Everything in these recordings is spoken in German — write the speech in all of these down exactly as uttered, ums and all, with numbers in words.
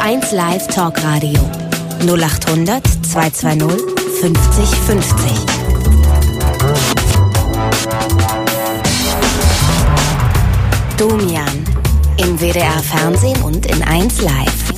eins Live Talkradio null acht hundert zweihundertzweißig fünfzig fünfzig. Domian im W D R Fernsehen und in eins Live.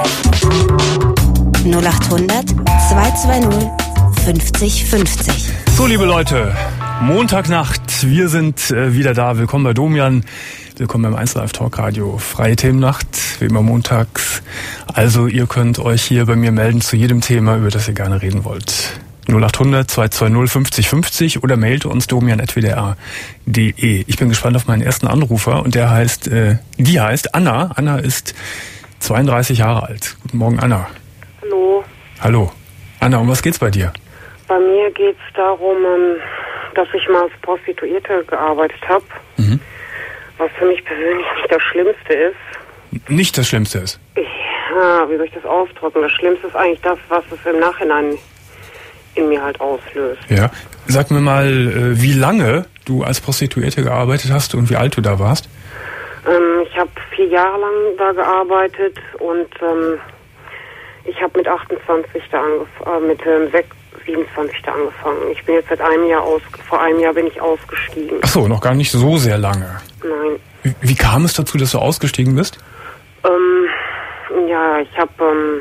null acht hundert zweihundertzweißig fünfzig fünfzig. So, liebe Leute, Montagnacht, wir sind äh, wieder da. Willkommen bei Domian. Willkommen beim eins Live Talkradio. Freie Themennacht, wie immer montags. Also ihr könnt euch hier bei mir melden zu jedem Thema, über das ihr gerne reden wollt. null acht hundert zweihundertzweißig fünfzig fünfzig oder mailt uns domian at w d r punkt d e. Ich bin gespannt auf meinen ersten Anrufer und der heißt, äh, die heißt Anna. Anna ist zweiunddreißig Jahre alt. Guten Morgen, Anna. Hallo. Hallo. Anna, um was geht's bei dir? Bei mir geht's darum, dass ich mal als Prostituierte gearbeitet habe. Mhm. Was für mich persönlich nicht das Schlimmste ist. Nicht das Schlimmste ist? Ja, wie soll ich das ausdrücken? Das Schlimmste ist eigentlich das, was es im Nachhinein in mir halt auslöst. Ja. Sag mir mal, wie lange du als Prostituierte gearbeitet hast und wie alt du da warst? Ähm, ich habe vier Jahre lang da gearbeitet und ähm, ich habe mit achtundzwanzig da angefangen, äh, mit ähm, siebenundzwanzig da angefangen. Ich bin jetzt seit einem Jahr aus, vor einem Jahr bin ich ausgestiegen. Ach so, noch gar nicht so sehr lange. Nein. Wie, wie kam es dazu, dass du ausgestiegen bist? Ähm, ja, ich habe, ähm,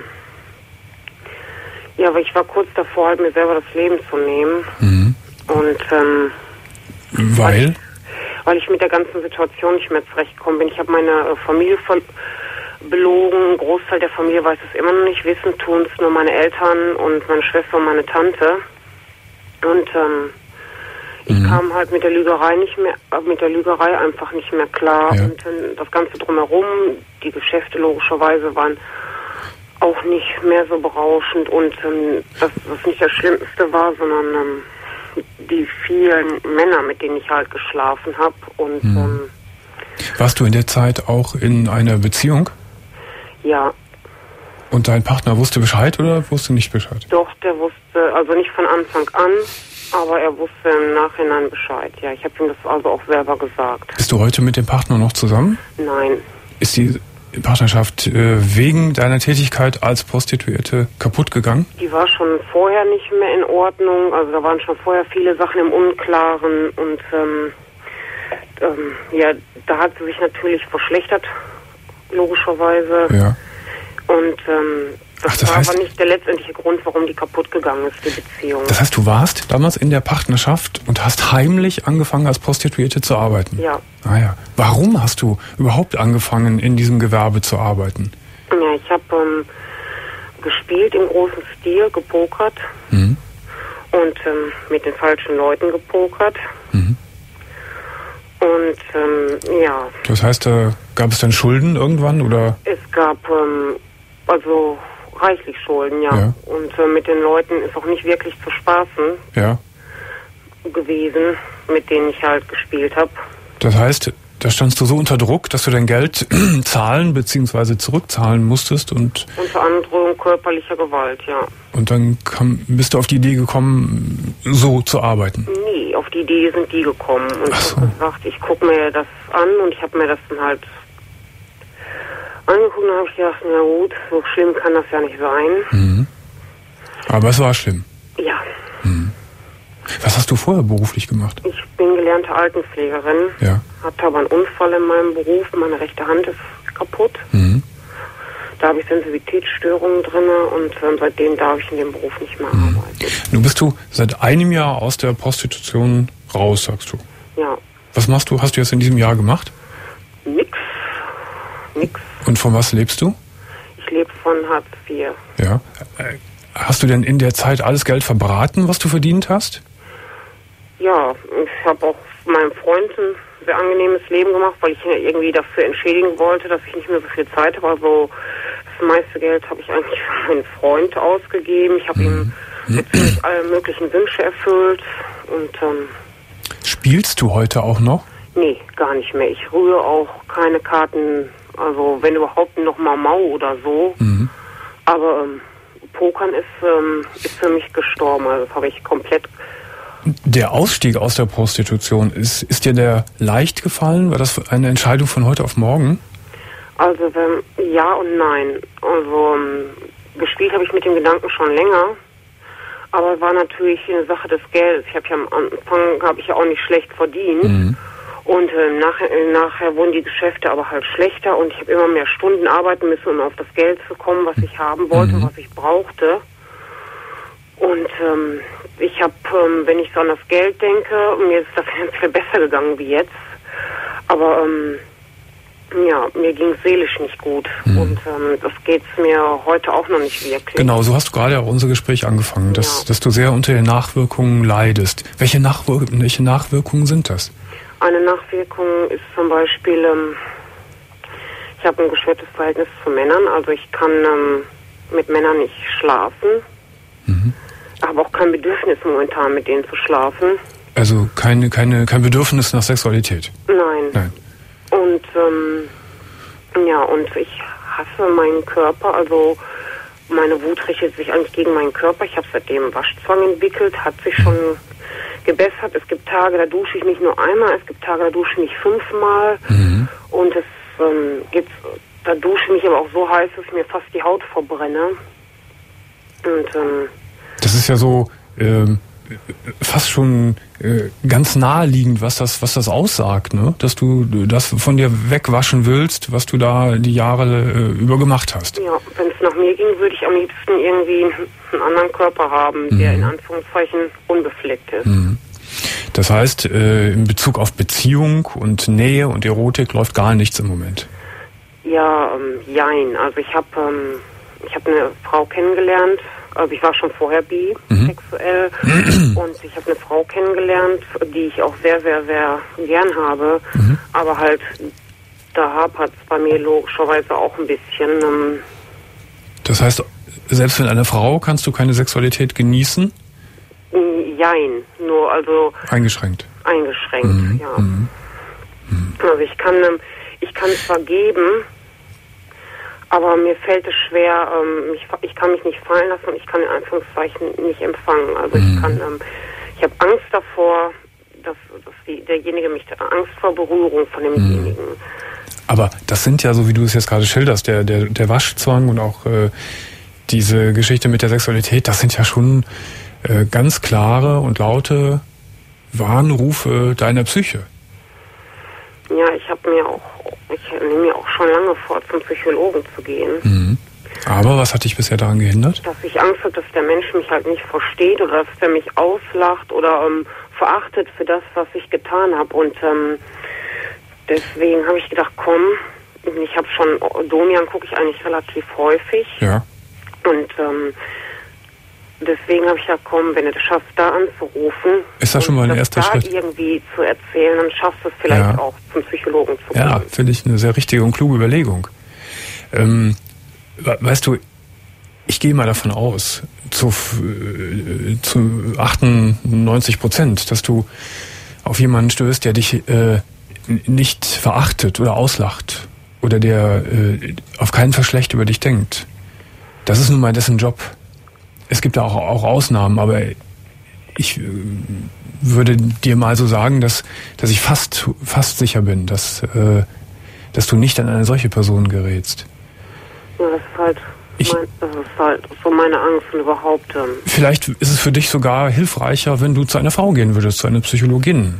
ja, aber ich war kurz davor, halt mir selber das Leben zu nehmen. Mhm. Und, ähm, Weil? Weil ich, weil ich mit der ganzen Situation nicht mehr zurechtgekommen bin. Ich habe meine äh, Familie ver- belogen. Ein Großteil der Familie weiß es immer noch nicht. Wissen tun es nur meine Eltern und meine Schwester und meine Tante. Und, ähm, ich mhm. kam halt mit der Lügerei nicht mehr, mit der Lügerei einfach nicht mehr klar. Ja. Und äh, das Ganze drumherum, die Geschäfte logischerweise waren auch nicht mehr so berauschend. Und ähm, das, das nicht das Schlimmste war, sondern ähm, die vielen Männer, mit denen ich halt geschlafen habe. Und mhm. ähm, warst du in der Zeit auch in einer Beziehung? Ja. Und dein Partner wusste Bescheid oder wusste nicht Bescheid? Doch, der wusste, also nicht von Anfang an, aber er wusste im Nachhinein Bescheid. Ja, ich habe ihm das also auch selber gesagt. Bist du heute mit dem Partner noch zusammen? Nein. Ist die Partnerschaft äh, wegen deiner Tätigkeit als Prostituierte kaputt gegangen? Die war schon vorher nicht mehr in Ordnung. Also da waren schon vorher viele Sachen im Unklaren. Und ähm, ähm, ja, da hat sie sich natürlich verschlechtert, logischerweise. Ja. Und ähm, das, Ach, das war heißt, aber nicht der letztendliche Grund, warum die kaputt gegangen ist, die Beziehung. Das heißt, du warst damals in der Partnerschaft und hast heimlich angefangen, als Prostituierte zu arbeiten? Ja. Ah ja. Warum hast du überhaupt angefangen, in diesem Gewerbe zu arbeiten? Ja, ich habe ähm, gespielt im großen Stil, gepokert. Mhm. Und ähm, mit den falschen Leuten gepokert. Mhm. Und ähm, ja. Das heißt, äh, gab es dann Schulden irgendwann, oder? Es gab ähm, also reichlich Schulden, ja. ja. Und äh, mit den Leuten ist auch nicht wirklich zu spaßen ja. gewesen, mit denen ich halt gespielt habe. Das heißt, da standst du so unter Druck, dass du dein Geld zahlen bzw. zurückzahlen musstest und... Unter anderem körperlicher Gewalt, ja. Und dann kam, bist du auf die Idee gekommen, so zu arbeiten? Nee, auf die Idee sind die gekommen. Und Ach ich so. habe gesagt, ich gucke mir das an und ich habe mir das dann halt angeguckt und habe ich gedacht, na gut, so schlimm kann das ja nicht sein. Mhm. Aber es war schlimm? Ja. Mhm. Was hast du vorher beruflich gemacht? Ich bin gelernte Altenpflegerin, ja. hatte aber einen Unfall in meinem Beruf, meine rechte Hand ist kaputt. Mhm. Da habe ich Sensibilitätsstörungen drin und äh, seitdem darf ich in dem Beruf nicht mehr mhm. arbeiten. Nun bist du seit einem Jahr aus der Prostitution raus, sagst du? Ja. Was machst du, hast du jetzt in diesem Jahr gemacht? Nix. Nix. Und von was lebst du? Ich lebe von Hartz vier. Ja. Hast du denn in der Zeit alles Geld verbraten, was du verdient hast? Ja, ich habe auch meinem Freund ein sehr angenehmes Leben gemacht, weil ich ihn irgendwie dafür entschädigen wollte, dass ich nicht mehr so viel Zeit habe. Also das meiste Geld habe ich eigentlich für meinen Freund ausgegeben. Ich habe mhm. ihm natürlich alle möglichen Wünsche erfüllt. Und ähm, spielst du heute auch noch? Nee, gar nicht mehr. Ich rühre auch keine Karten, also wenn überhaupt noch mal Mau oder so. Mhm. Aber ähm, Pokern ist, ähm, ist für mich gestorben. Also das habe ich komplett... Der Ausstieg aus der Prostitution, ist, ist dir der leicht gefallen? War das eine Entscheidung von heute auf morgen? Also wenn, ja und nein. Also ähm, gespielt habe ich mit dem Gedanken schon länger, aber es war natürlich eine Sache des Geldes. Ich habe ja am Anfang habe ich ja auch nicht schlecht verdient. Mhm. Und äh, nachher, nachher wurden die Geschäfte aber halt schlechter und ich habe immer mehr Stunden arbeiten müssen, um auf das Geld zu kommen, was ich haben wollte, mhm. was ich brauchte. Und ähm, ich habe, ähm, wenn ich so an das Geld denke, mir ist das finanziell besser gegangen wie jetzt. Aber ähm, ja, mir ging es seelisch nicht gut. Mhm. Und ähm, das geht's mir heute auch noch nicht wirklich. Genau, so hast du gerade auch unser Gespräch angefangen, dass, ja. dass du sehr unter den Nachwirkungen leidest. Welche, Nachwir- welche Nachwirkungen sind das? Eine Nachwirkung ist zum Beispiel, ähm, ich habe ein gestörtes Verhältnis zu Männern. Also ich kann ähm, mit Männern nicht schlafen. Mhm. Habe auch kein Bedürfnis momentan, mit denen zu schlafen. Also keine, keine, kein Bedürfnis nach Sexualität? Nein. Nein. Und ähm, ja, und ich hasse meinen Körper. Also meine Wut richtet sich eigentlich gegen meinen Körper. Ich habe seitdem Waschzwang entwickelt, hat sich schon gebessert. Es gibt Tage, da dusche ich nicht nur einmal, es gibt Tage, da dusche ich mich fünfmal. Mhm. Und es ähm, gibt, da dusche ich mich aber auch so heiß, dass ich mir fast die Haut verbrenne. Und ähm, das ist ja so ähm, fast schon äh, ganz naheliegend, was das, was das aussagt, ne? Dass du das von dir wegwaschen willst, was du da die Jahre äh, über gemacht hast. Ja, wenn es nach mir ging, würde ich am liebsten irgendwie einen anderen Körper haben, mhm. der in Anführungszeichen unbefleckt ist. Mhm. Das heißt, äh, in Bezug auf Beziehung und Nähe und Erotik läuft gar nichts im Moment. Ja, ähm, jein. Also ich habe ähm, ich habe eine Frau kennengelernt. Also ich war schon vorher bisexuell mhm. und ich habe eine Frau kennengelernt, die ich auch sehr, sehr, sehr gern habe. Mhm. Aber halt, da hapert es bei mir logischerweise auch ein bisschen. Ähm das heißt, selbst mit einer Frau kannst du keine Sexualität genießen? Jein, nur also... Eingeschränkt. Eingeschränkt, mhm. ja. Mhm. Mhm. Also ich kann, ich kann zwar geben... Aber mir fällt es schwer, ähm, ich, ich kann mich nicht fallen lassen und ich kann in Anführungszeichen nicht empfangen. Also mhm. ich kann, ähm, ich habe Angst davor, dass, dass die, derjenige mich, Angst vor Berührung von demjenigen. Mhm. Aber das sind ja, so wie du es jetzt gerade schilderst, der, der, der Waschzwang und auch äh, diese Geschichte mit der Sexualität, das sind ja schon äh, ganz klare und laute Warnrufe deiner Psyche. Ja, ich habe mir auch, ich nehme mir auch schon lange vor, zum Psychologen zu gehen. Mhm. Aber was hat dich bisher daran gehindert? Dass ich Angst habe, dass der Mensch mich halt nicht versteht oder dass der mich auslacht oder ähm, verachtet für das, was ich getan habe. Und ähm, deswegen habe ich gedacht, komm, ich habe schon, Domian gucke ich eigentlich relativ häufig. Ja. Und ähm, deswegen habe ich gesagt, komm, wenn du es schaffst, da anzurufen, ist das schon mal ein erster da Schritt? Irgendwie zu erzählen, dann schaffst du es vielleicht ja. auch zum Psychologen zu gehen. Ja, finde ich eine sehr richtige und kluge Überlegung. Ähm, weißt du, ich gehe mal davon aus, zu, äh, zu achtundneunzig Prozent, dass du auf jemanden stößt, der dich äh, nicht verachtet oder auslacht oder der äh, auf keinen Fall schlecht über dich denkt. Das ist nun mal dessen Job. Es gibt da auch, auch Ausnahmen, aber ich äh, würde dir mal so sagen, dass, dass ich fast, fast sicher bin, dass, äh, dass du nicht an eine solche Person gerätst. Ja, das ist halt, ich, mein, das ist halt so meine Angst und überhaupt. Ähm vielleicht ist es für dich sogar hilfreicher, wenn du zu einer Frau gehen würdest, zu einer Psychologin.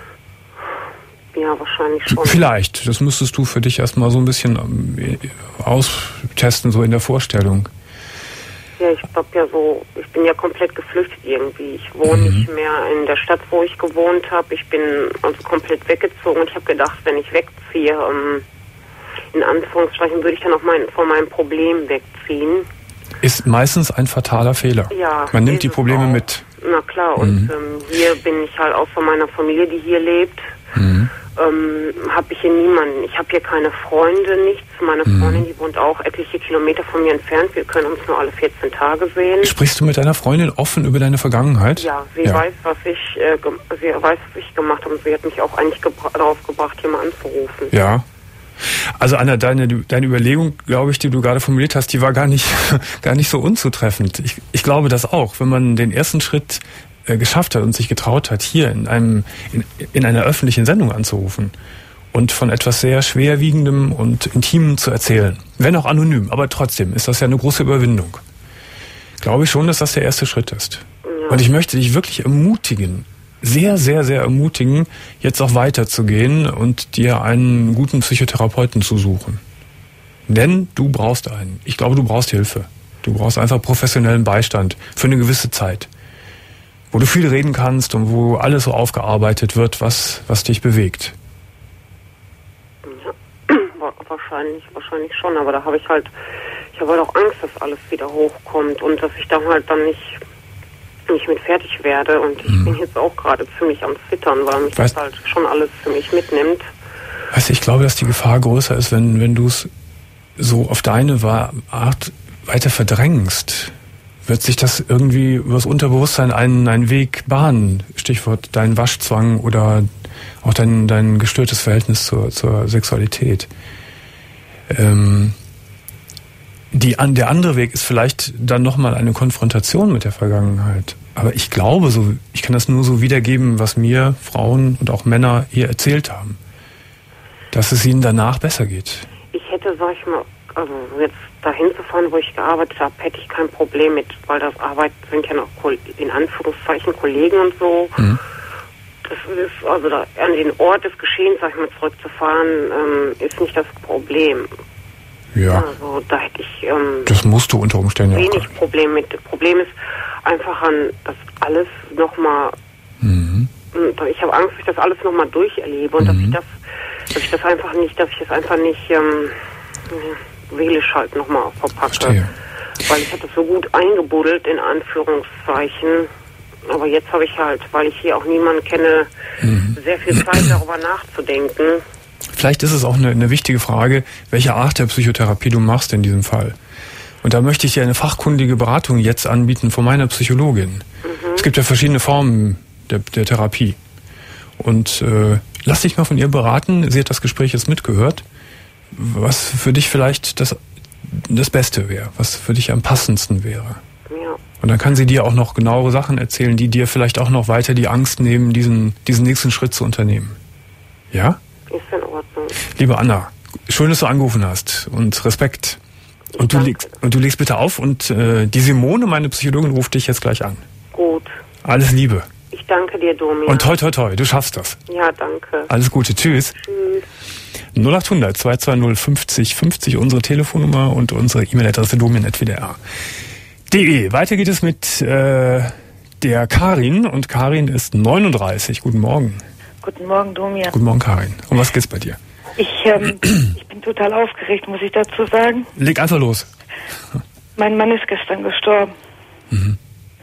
Ja, wahrscheinlich schon. Vielleicht. Das müsstest du für dich erstmal so ein bisschen ähm, austesten, so in der Vorstellung. Ja, ich hab ja so, ich bin ja komplett geflüchtet irgendwie. Ich wohne mhm. nicht mehr in der Stadt, wo ich gewohnt habe. Ich bin also komplett weggezogen und ich habe gedacht, wenn ich wegziehe, ähm, in Anführungszeichen, würde ich dann auch mein, von meinem Problem wegziehen. Ist meistens ein fataler Fehler. Ja. Man nimmt die Probleme mit. Na klar, mhm. und ähm, hier bin ich halt auch von meiner Familie, die hier lebt. Mhm. Ähm, habe ich hier niemanden. Ich habe hier keine Freunde, nichts. Meine mhm. Freundin, die wohnt auch etliche Kilometer von mir entfernt. Wir können uns nur alle vierzehn Tage sehen. Sprichst du mit deiner Freundin offen über deine Vergangenheit? Ja, sie ja. weiß, was ich, äh, sie weiß, was ich gemacht habe. Und sie hat mich auch eigentlich gebra- darauf gebracht, hier mal anzurufen. Ja. Also Anna, deine, deine Überlegung, glaube ich, die du gerade formuliert hast, die war gar nicht, gar nicht so unzutreffend. Ich, ich glaube das auch. Wenn man den ersten Schritt äh, geschafft hat und sich getraut hat, hier in einem, in, in einer öffentlichen Sendung anzurufen und von etwas sehr Schwerwiegendem und Intimem zu erzählen. Wenn auch anonym, aber trotzdem ist das ja eine große Überwindung. Glaube ich schon, dass das der erste Schritt ist. Ja. Und ich möchte dich wirklich ermutigen, sehr, sehr, sehr ermutigen, jetzt auch weiterzugehen und dir einen guten Psychotherapeuten zu suchen. Denn du brauchst einen. Ich glaube, du brauchst Hilfe. Du brauchst einfach professionellen Beistand für eine gewisse Zeit, wo du viel reden kannst und wo alles so aufgearbeitet wird, was, was dich bewegt. Ja, wahrscheinlich, wahrscheinlich schon, aber da habe ich halt, ich habe halt auch Angst, dass alles wieder hochkommt und dass ich dann halt dann nicht, nicht mit fertig werde und ich mhm. bin jetzt auch gerade ziemlich am Zittern, weil mich weißt, das halt schon alles ziemlich mitnimmt. Weißt du, ich glaube, dass die Gefahr größer ist, wenn, wenn du es so auf deine Art weiter verdrängst, wird sich das irgendwie übers Unterbewusstsein einen, einen Weg bahnen. Stichwort dein Waschzwang oder auch dein, dein gestörtes Verhältnis zur, zur Sexualität. Ähm, die, an, der andere Weg ist vielleicht dann nochmal eine Konfrontation mit der Vergangenheit. Aber ich glaube, so, ich kann das nur so wiedergeben, was mir Frauen und auch Männer hier erzählt haben, dass es ihnen danach besser geht. Ich hätte, sag ich mal, also jetzt dahin zu fahren, wo ich gearbeitet habe, hätte ich kein Problem mit, weil das Arbeit sind ja noch in Anführungszeichen Kollegen und so. Mhm. Das ist, also da, an den Ort des Geschehens, sag ich mal, zurückzufahren, ähm, ist nicht das Problem. Ja. Also da hätte ich ähm, das musst du unter Umständen wenig auch Problem mit. Das Problem ist einfach an, dass alles nochmal, mhm. ich habe Angst, dass ich das alles nochmal durcherlebe und mhm. dass ich das, dass ich das einfach nicht, dass ich das einfach nicht ähm, wählisch halt nochmal verpacke. Verstehe. Weil ich habe das so gut eingebuddelt, in Anführungszeichen. Aber jetzt habe ich halt, weil ich hier auch niemanden kenne, mhm. sehr viel Zeit darüber nachzudenken. Vielleicht ist es auch eine, eine wichtige Frage, welche Art der Psychotherapie du machst in diesem Fall. Und da möchte ich dir eine fachkundige Beratung jetzt anbieten von meiner Psychologin. Mhm. Es gibt ja verschiedene Formen der, der Therapie. Und äh, lass dich mal von ihr beraten. Sie hat das Gespräch jetzt mitgehört. Was für dich vielleicht das, das Beste wäre, was für dich am passendsten wäre. Ja. Und dann kann sie dir auch noch genauere Sachen erzählen, die dir vielleicht auch noch weiter die Angst nehmen, diesen, diesen nächsten Schritt zu unternehmen. Ja? Ist in Ordnung. Liebe Anna, schön, dass du angerufen hast und Respekt. Und du, legst, und du legst bitte auf und äh, die Simone, meine Psychologin, ruft dich jetzt gleich an. Gut. Alles Liebe. Ich danke dir, Domi. Und toi, toi, toi, du schaffst das. Ja, danke. Alles Gute, tschüss. Tschüss. null acht hundert zwei zwei null fünfzig fünfzig, unsere Telefonnummer und unsere E-Mail-Adresse domian at w d r punkt d e. Weiter geht es mit äh, der Karin und Karin ist neununddreißig. Guten Morgen. Guten Morgen, Domian. Guten Morgen, Karin. Um was geht's bei dir? Ich, ähm, ich bin total aufgeregt, muss ich dazu sagen. Leg einfach los. Mein Mann ist gestern gestorben. Mhm.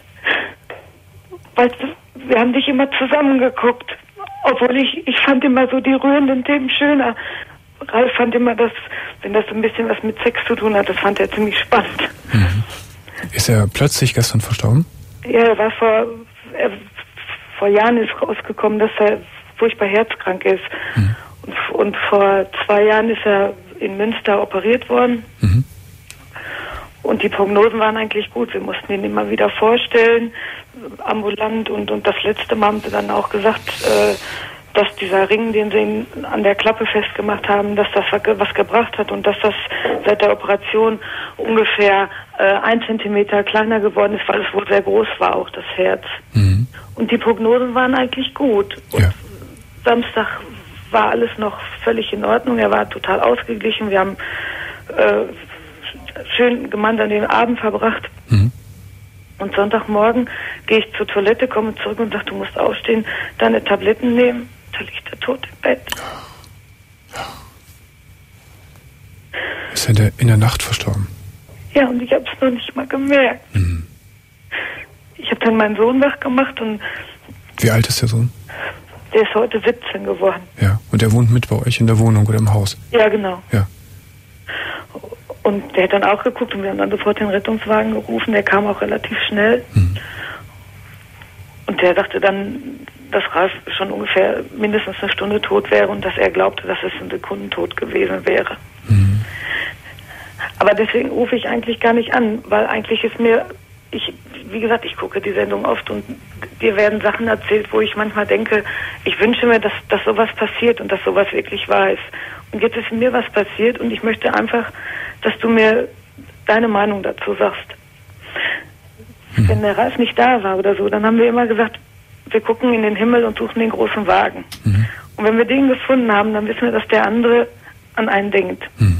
Weißt du, wir haben dich immer zusammengeguckt. Obwohl ich, ich fand immer so die rührenden Themen schöner. Ralf fand immer, dass, wenn das so ein bisschen was mit Sex zu tun hat, das fand er ziemlich spannend. Mhm. Ist er plötzlich gestern verstorben? Ja, er war vor, er, vor Jahren ist rausgekommen, dass er furchtbar herzkrank ist. Mhm. Und, und vor zwei Jahren ist er in Münster operiert worden. Mhm. Und die Prognosen waren eigentlich gut. Wir mussten ihn immer wieder vorstellen, ambulant. Und, und das letzte Mal haben sie dann auch gesagt, äh, dass dieser Ring, den sie ihn an der Klappe festgemacht haben, dass das was gebracht hat und dass das seit der Operation ungefähr äh, ein Zentimeter kleiner geworden ist, weil es wohl sehr groß war, auch das Herz. Mhm. Und die Prognosen waren eigentlich gut. Und ja. Samstag war alles noch völlig in Ordnung. Er war total ausgeglichen. Wir haben äh, schön gemeinsam den Abend verbracht. Mhm. Und Sonntagmorgen gehe ich zur Toilette, komme zurück und sage, du musst aufstehen, deine Tabletten nehmen. Da liegt er tot im Bett. Ist er der, in der Nacht verstorben? Ja, und ich habe es noch nicht mal gemerkt. Mhm. Ich habe dann meinen Sohn wach gemacht und... Wie alt ist der Sohn? Der ist heute siebzehn geworden. Ja, und der wohnt mit bei euch in der Wohnung oder im Haus? Ja, genau. Ja. Und der hat dann auch geguckt und wir haben dann sofort den Rettungswagen gerufen. Der kam auch relativ schnell. Mhm. Und der sagte dann, dass Ralf schon ungefähr mindestens eine Stunde tot wäre und dass er glaubte, dass es ein Sekundentod gewesen wäre. Mhm. Aber deswegen rufe ich eigentlich gar nicht an, weil eigentlich ist mir, ich, wie gesagt, ich gucke die Sendung oft und dir werden Sachen erzählt, wo ich manchmal denke, ich wünsche mir, dass, dass sowas passiert und dass sowas wirklich wahr ist. Und jetzt ist mir was passiert und ich möchte einfach, dass du mir deine Meinung dazu sagst. Hm. Wenn der Ralf nicht da war oder so, dann haben wir immer gesagt, wir gucken in den Himmel und suchen den großen Wagen. Hm. Und wenn wir den gefunden haben, dann wissen wir, dass der andere an einen denkt. Hm.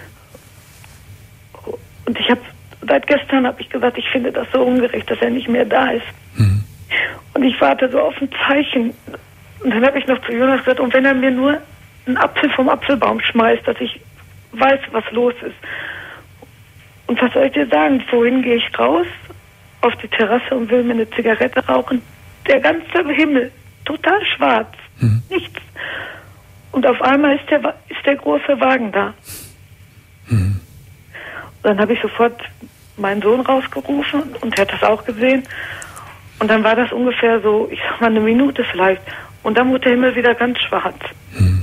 Und ich habe, seit gestern habe ich gesagt, ich finde das so ungerecht, dass er nicht mehr da ist. Hm. Und ich warte so auf ein Zeichen. Und dann habe ich noch zu Jonas gesagt, und wenn er mir nur einen Apfel vom Apfelbaum schmeißt, dass ich weiß, was los ist. Und was soll ich dir sagen? Vorhin gehe ich raus auf die Terrasse und will mir eine Zigarette rauchen. Der ganze Himmel, total schwarz, hm. nichts. Und auf einmal ist der, ist der große Wagen da. Hm. Und dann habe ich sofort meinen Sohn rausgerufen und er hat das auch gesehen. Und dann war das ungefähr so, ich sag mal eine Minute vielleicht. Und dann wurde der Himmel wieder ganz schwarz. Hm.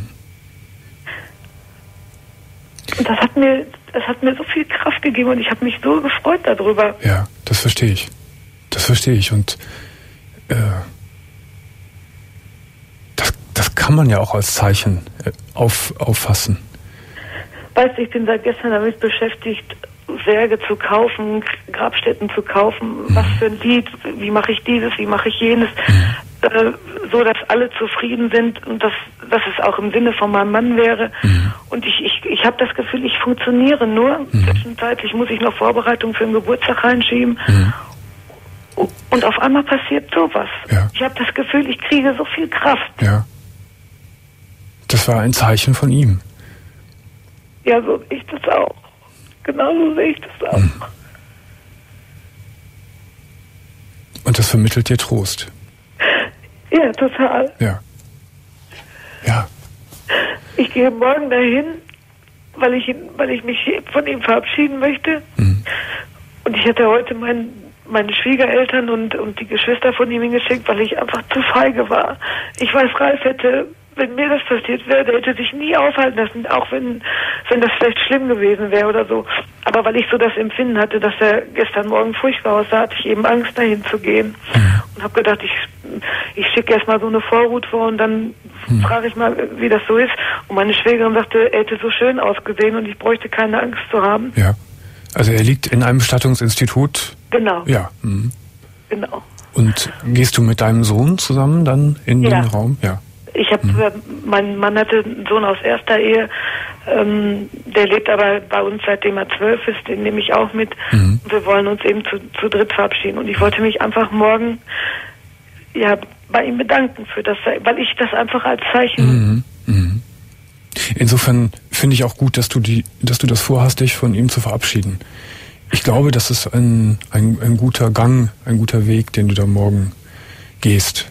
Und das hat mir, das hat mir so viel Kraft gegeben und ich habe mich so gefreut darüber. Ja, das verstehe ich. Das verstehe ich. Und äh, das, das kann man ja auch als Zeichen äh, auf, auffassen. Weißt du, ich bin seit gestern damit beschäftigt, Särge zu kaufen, Grabstätten zu kaufen, mhm. was für ein Lied, wie mache ich dieses, wie mache ich jenes, mhm. äh, so dass alle zufrieden sind und dass, dass es auch im Sinne von meinem Mann wäre. Mhm. Und ich, ich, ich habe das Gefühl, ich funktioniere nur. Mhm. Zwischenzeitlich muss ich noch Vorbereitungen für den Geburtstag reinschieben. Mhm. Und auf einmal passiert sowas. Ja. Ich habe das Gefühl, ich kriege so viel Kraft. Ja. Das war ein Zeichen von ihm. Ja, so sehe ich das auch. Genauso sehe ich das auch. Und das vermittelt dir Trost. Ja, total. Ja. Ja. Ich gehe morgen dahin, weil ich, ihn, weil ich mich von ihm verabschieden möchte. Mhm. Und ich hatte heute mein, meine Schwiegereltern und, und die Geschwister von ihm hingeschickt, weil ich einfach zu feige war. Ich weiß, Ralf hätte, wenn mir das passiert wäre, der hätte sich nie aufhalten lassen, auch wenn, wenn das vielleicht schlimm gewesen wäre oder so. Aber weil ich so das Empfinden hatte, dass er gestern Morgen furchtbar aussah, hatte ich eben Angst, dahin zu gehen. Mhm. Und habe gedacht, ich, ich schicke erst mal so eine Vorhut vor und dann mhm. frage ich mal, wie das so ist. Und meine Schwägerin sagte, er hätte so schön ausgesehen und ich bräuchte keine Angst zu haben. Ja, also er liegt in einem Bestattungsinstitut. Genau. Ja. Mhm. Genau. Und gehst du mit deinem Sohn zusammen dann in ja. den Raum? Ja. Ich habe, mhm. mein Mann hatte einen Sohn aus erster Ehe, ähm, der lebt aber bei uns seitdem er zwölf ist, den nehme ich auch mit. Mhm. Und wir wollen uns eben zu, zu dritt verabschieden. Und ich wollte mich einfach morgen ja bei ihm bedanken für das, weil ich das einfach als Zeichen. Mhm. Mhm. Insofern finde ich auch gut, dass du die, dass du das vorhast, dich von ihm zu verabschieden. Ich glaube, das ist ein, ein, ein guter Gang, ein guter Weg, den du da morgen gehst.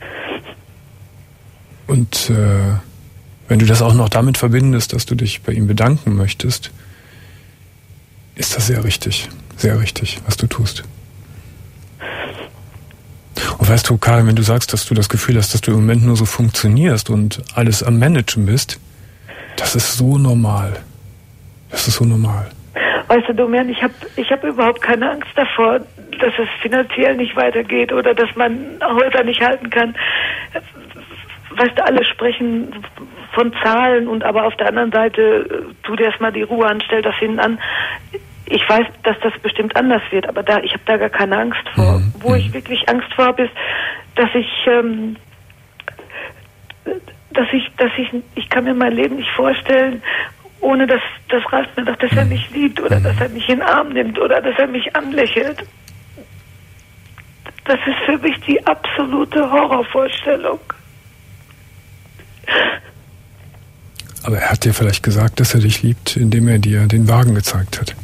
Und äh, wenn du das auch noch damit verbindest, dass du dich bei ihm bedanken möchtest, ist das sehr richtig, sehr richtig, was du tust. Und weißt du, Karl, wenn du sagst, dass du das Gefühl hast, dass du im Moment nur so funktionierst und alles am Managen bist, das ist so normal. Das ist so normal. Weißt du, Domian, ich habe ich hab überhaupt keine Angst davor, dass es finanziell nicht weitergeht oder dass man Häuser nicht halten kann. Weißt du, alle sprechen von Zahlen und aber auf der anderen Seite, tu dir erstmal die Ruhe an, stell das hinten an. Ich weiß, dass das bestimmt anders wird, aber da ich habe da gar keine Angst vor. Mhm. Wo ich wirklich Angst vor habe, ist, dass ich, ähm, dass ich, dass ich, ich kann mir mein Leben nicht vorstellen, ohne dass das Ralf mir sagt, dass er mich liebt oder dass er mich in den Arm nimmt oder dass er mich anlächelt. Das ist für mich die absolute Horrorvorstellung. Aber er hat dir vielleicht gesagt, dass er dich liebt, indem er dir den Wagen gezeigt hat.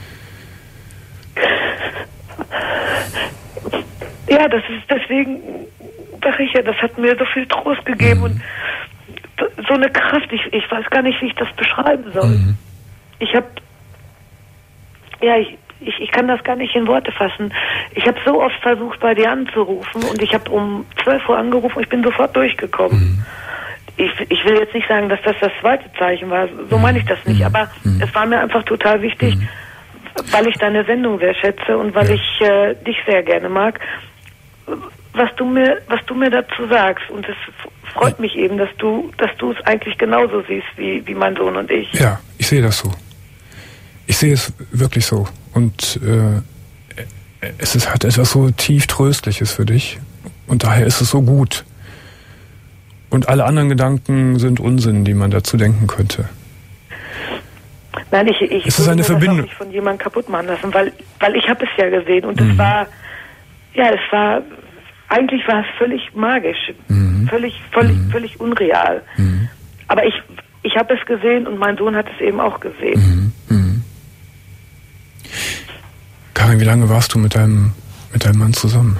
Ja, das ist deswegen, sag ich ja, das hat mir so viel Trost gegeben mhm. und so eine Kraft. Ich, ich weiß gar nicht, wie ich das beschreiben soll. Mhm. Ich habe, ja, ich, ich, ich kann das gar nicht in Worte fassen. Ich habe so oft versucht, bei dir anzurufen und ich habe um zwölf Uhr angerufen, ich bin sofort durchgekommen. Mhm. Ich, ich will jetzt nicht sagen, dass das das zweite Zeichen war, so meine ich das nicht, aber mhm. es war mir einfach total wichtig, mhm. weil ich deine Sendung sehr schätze und weil ja. ich äh, dich sehr gerne mag, was du mir, was du mir dazu sagst. Und es freut mich eben, dass du, dass du es eigentlich genauso siehst wie, wie mein Sohn und ich. Ja, ich sehe das so. Ich sehe es wirklich so. Und äh, es ist, hat etwas so tief Tröstliches für dich. Und daher ist es so gut. Und alle anderen Gedanken sind Unsinn, die man dazu denken könnte. Nein, ich, ich es ist eine würde Verbindung. das auch nicht von jemandem kaputt machen lassen, weil, weil ich habe es ja gesehen und mhm. es war, ja, es war, eigentlich war es völlig magisch, mhm. völlig, völlig, mhm. völlig unreal. Mhm. Aber ich, ich habe es gesehen und mein Sohn hat es eben auch gesehen. Mhm. Mhm. Karin, wie lange warst du mit deinem, mit deinem Mann zusammen?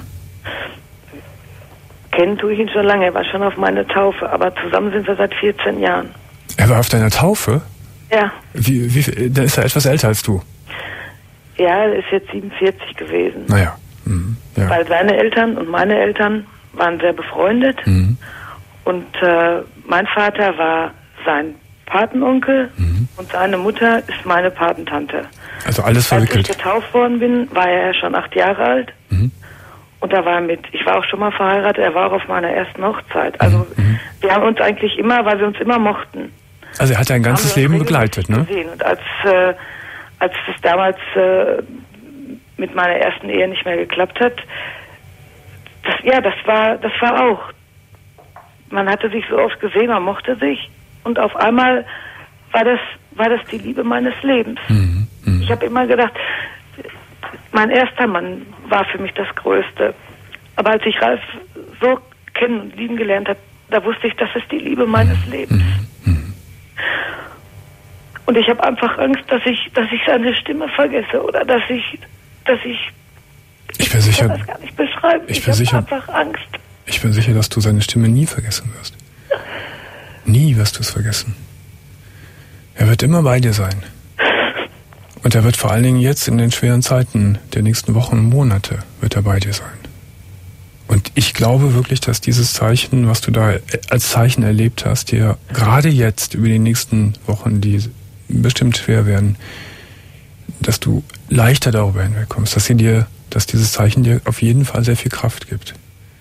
Kennen tue ich ihn schon lange, er war schon auf meine Taufe, aber zusammen sind wir seit vierzehn Jahren. Er war auf deiner Taufe? Ja. Wie, wie, da ist er etwas älter als du? Ja, er ist jetzt siebenundvierzig gewesen. Naja. Mhm. Ja. Weil seine Eltern und meine Eltern waren sehr befreundet. Mhm. Und äh, mein Vater war sein Patenonkel mhm. und seine Mutter ist meine Patentante. Also alles verwickelt. Als ich getauft worden bin, war er ja schon acht Jahre alt. Mhm. Und da war er mit, ich war auch schon mal verheiratet, er war auch auf meiner ersten Hochzeit. Also mhm. wir haben uns eigentlich immer, weil wir uns immer mochten. Also er hat dein ganzes Leben begleitet, ne? Gesehen. Und als, äh, als es damals äh, mit meiner ersten Ehe nicht mehr geklappt hat, das, ja, das war, das war auch. Man hatte sich so oft gesehen, man mochte sich und auf einmal war das, war das die Liebe meines Lebens. Mhm. Mhm. Ich habe immer gedacht, mein erster Mann war für mich das Größte. Aber als ich Ralf so kennen und lieben gelernt habe, da wusste ich, das ist die Liebe meines mhm. Lebens. Mhm. Und ich habe einfach Angst, dass ich, dass ich seine Stimme vergesse oder dass ich, dass ich, ich bin sicher, kann das gar nicht beschreiben. Ich, ich bin habe sicher, einfach Angst. Ich bin sicher, dass du seine Stimme nie vergessen wirst. Nie wirst du es vergessen. Er wird immer bei dir sein. Und er wird vor allen Dingen jetzt in den schweren Zeiten der nächsten Wochen und Monate wird er bei dir sein. Und ich glaube wirklich, dass dieses Zeichen, was du da als Zeichen erlebt hast, dir gerade jetzt über die nächsten Wochen, die bestimmt schwer werden, dass du leichter darüber hinwegkommst, dass sie dir, dass dieses Zeichen dir auf jeden Fall sehr viel Kraft gibt.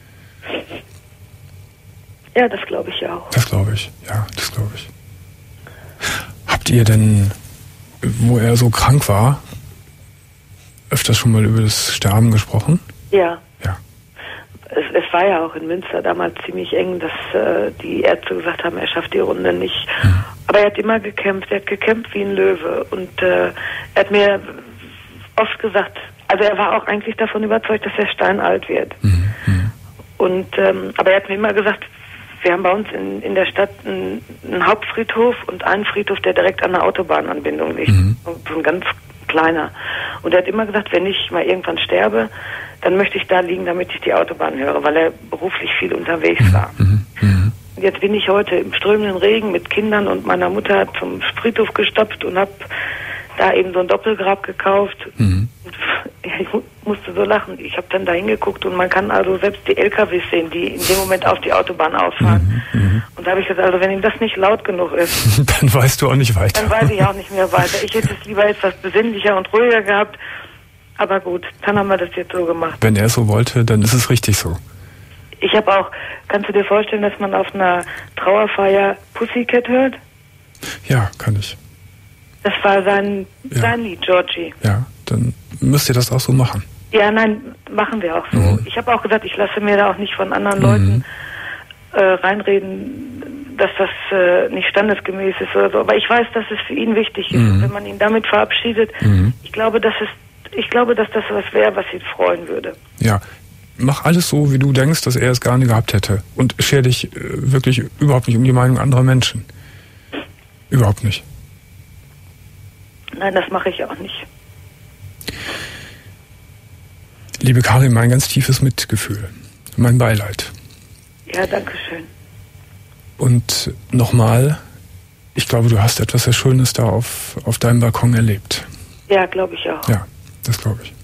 Ja, das glaube ich auch. Das glaube ich, ja, das glaube ich. Habt ihr denn, wo er so krank war, öfters schon mal über das Sterben gesprochen? Ja. Ja. Es, es war ja auch in Münster damals ziemlich eng, dass äh, die Ärzte gesagt haben, er schafft die Runde nicht. Mhm. Aber er hat immer gekämpft, er hat gekämpft wie ein Löwe. Und äh, er hat mir oft gesagt, also er war auch eigentlich davon überzeugt, dass er steinalt wird. Mhm. Und ähm, aber er hat mir immer gesagt, wir haben bei uns in, in der Stadt einen, einen Hauptfriedhof und einen Friedhof, der direkt an der Autobahnanbindung liegt. Mhm. So ein ganz kleiner. Und er hat immer gesagt, wenn ich mal irgendwann sterbe, dann möchte ich da liegen, damit ich die Autobahn höre, weil er beruflich viel unterwegs war. Mhm. Mhm. Und jetzt bin ich heute im strömenden Regen mit Kindern und meiner Mutter zum Friedhof gestopft und habe da eben so ein Doppelgrab gekauft. Mhm. Ich musste so lachen. Ich habe dann da hingeguckt und man kann also selbst die L K Ws sehen, die in dem Moment auf die Autobahn ausfahren. Mhm. Und da habe ich gesagt, also wenn ihm das nicht laut genug ist, dann weißt du auch nicht weiter. Dann weiß ich auch nicht mehr weiter. Ich hätte es lieber etwas besinnlicher und ruhiger gehabt. Aber gut, dann haben wir das jetzt so gemacht. Wenn er es so wollte, dann ist es richtig so. Ich habe auch, kannst du dir vorstellen, dass man auf einer Trauerfeier Pussycat hört? Ja, kann ich. Das war sein, ja. sein Lied, Georgie. Ja, dann müsst ihr das auch so machen. Ja, nein, machen wir auch so. Mhm. Ich habe auch gesagt, ich lasse mir da auch nicht von anderen mhm. Leuten äh, reinreden, dass das äh, nicht standesgemäß ist oder so. Aber ich weiß, dass es für ihn wichtig ist. Mhm. Und wenn man ihn damit verabschiedet, mhm. ich glaube, dass es, ich glaube, dass das was wäre, was ihn freuen würde. Ja, mach alles so, wie du denkst, dass er es gerne gehabt hätte. Und scher dich äh, wirklich überhaupt nicht um die Meinung anderer Menschen. Überhaupt nicht. Nein, das mache ich auch nicht. Liebe Karin, mein ganz tiefes Mitgefühl. Mein Beileid. Ja, danke schön. Und nochmal, ich glaube, du hast etwas sehr Schönes da auf, auf deinem Balkon erlebt. Ja, glaube ich auch. Ja, das glaube ich.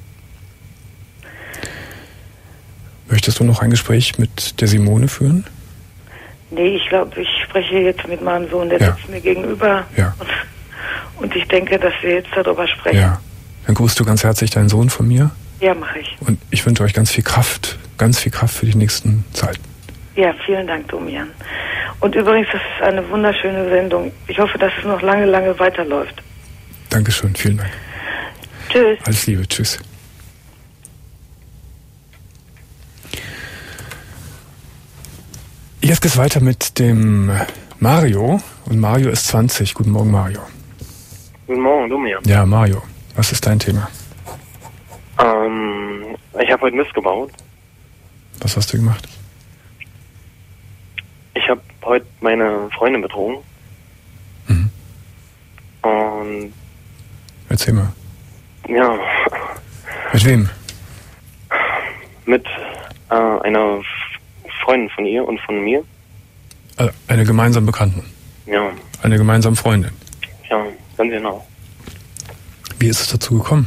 Möchtest du noch ein Gespräch mit der Simone führen? Nee, ich glaube, ich spreche jetzt mit meinem Sohn, der ja. sitzt mir gegenüber. Ja. Und, und ich denke, dass wir jetzt darüber sprechen. Ja. Dann grüßt du ganz herzlich deinen Sohn von mir. Ja, mache ich. Und ich wünsche euch ganz viel Kraft, ganz ganz viel Kraft für die nächsten Zeiten. Ja, vielen Dank, Domian. Und übrigens, das ist eine wunderschöne Sendung. Ich hoffe, dass es noch lange, lange weiterläuft. Dankeschön, vielen Dank. Tschüss. Alles Liebe, tschüss. Jetzt geht's weiter mit dem Mario. Und Mario ist zwanzig. Guten Morgen, Mario. Guten Morgen, Domian. Ja, Mario, was ist dein Thema? Ähm, ich habe heute Mist gebaut. Was hast du gemacht? Ich habe heute meine Freundin betrogen. Mhm. Und Erzähl mal. ja, Mit wem? mit äh, einer Freundin von ihr und von mir. Also eine gemeinsame Bekannten. Ja, Eine gemeinsame Freundin. ja, ganz genau. Wie ist es dazu gekommen?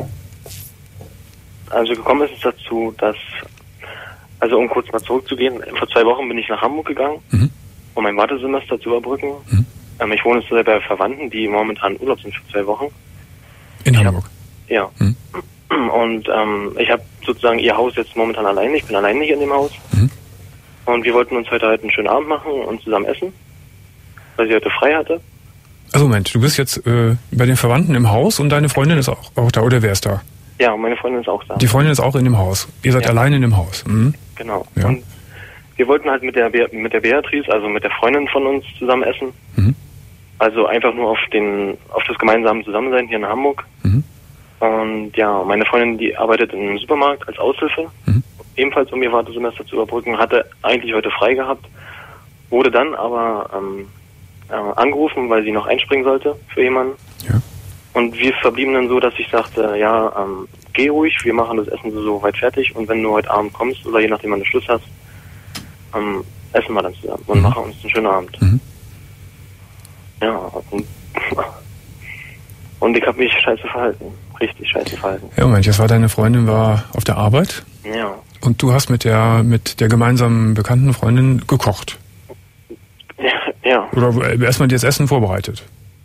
Also gekommen ist es dazu, dass, also um kurz mal zurückzugehen, vor zwei Wochen bin ich nach Hamburg gegangen, Mhm. um mein Wartesemester zu überbrücken. Mhm. Ähm, ich wohne jetzt bei Verwandten, die momentan in Urlaub sind für zwei Wochen. In Ich Hamburg. Ja. Mhm. Und ähm, ich habe sozusagen ihr Haus jetzt momentan alleine. Ich bin alleine hier in dem Haus. Mhm. Und wir wollten uns heute halt einen schönen Abend machen und zusammen essen, weil sie heute frei hatte. Also Moment, du bist jetzt äh, bei den Verwandten im Haus und deine Freundin ist auch, auch da, oder wer ist da? Ja, und meine Freundin ist auch da. Die Freundin ist auch in dem Haus. Ihr seid Ja. alleine in dem Haus. Mhm. Genau. Ja. Und wir wollten halt mit der Be mit der Beatrice, also mit der Freundin von uns, zusammen essen. Mhm. Also einfach nur auf den auf das gemeinsame Zusammensein hier in Hamburg. Mhm. Und ja, meine Freundin, die arbeitet in einem Supermarkt als Aushilfe, Mhm. ebenfalls um ihr Wartesemester zu überbrücken, hatte eigentlich heute frei gehabt, wurde dann aber ähm, äh, angerufen, weil sie noch einspringen sollte für jemanden. Ja. Und wir verblieben dann so, dass ich sagte, ja, ähm, geh ruhig, wir machen das Essen so weit fertig und wenn du heute Abend kommst oder je nachdem, wann du Schluss hast, ähm, essen wir dann zusammen und Mhm. machen uns einen schönen Abend. Mhm. Ja, und, und ich habe mich scheiße verhalten, richtig scheiße verhalten. Ja, Moment, jetzt war deine Freundin war auf der Arbeit Ja, und du hast mit der mit der gemeinsamen bekannten Freundin gekocht. ja, ja, Oder äh, erstmal dir das Essen vorbereitet.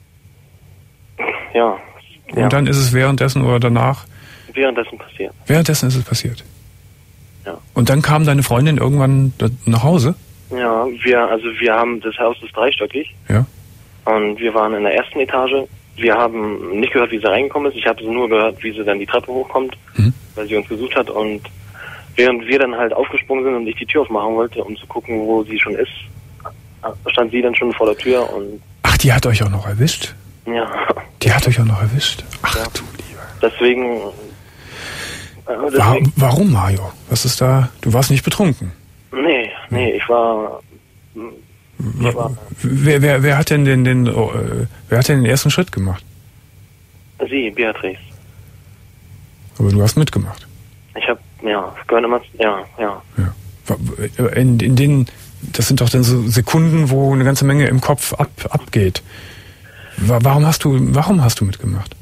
ja. Und ja. dann ist es währenddessen oder danach? Währenddessen passiert. Währenddessen ist es passiert. Ja. Und dann kam deine Freundin irgendwann da- nach Hause? Ja, wir, also wir haben, das Haus ist dreistöckig Ja. und wir waren in der ersten Etage. Wir haben nicht gehört, wie sie reingekommen ist. Ich habe nur gehört, wie sie dann die Treppe hochkommt, Mhm. weil sie uns gesucht hat. Und während wir dann halt aufgesprungen sind und ich die Tür aufmachen wollte, um zu gucken, wo sie schon ist, stand sie dann schon vor der Tür und Ach, die hat euch auch noch erwischt? ja, Die hat euch auch noch erwischt? Ach Ja. du Lieber. deswegen, äh, Wa deswegen warum, Mario? Was ist da? Du warst nicht betrunken. nee, nee, ich war, ich war Wer, wer, wer hat denn den, den, oh, äh, wer hat denn den ersten Schritt gemacht? sie, Beatrice. Aber du hast mitgemacht. Ich habe, ja, es gehören immer, ja, ja. Ja. Wa- In, in den, das sind doch dann so Sekunden, wo eine ganze Menge im Kopf ab, abgeht. Wa- Warum hast du, warum hast du mitgemacht?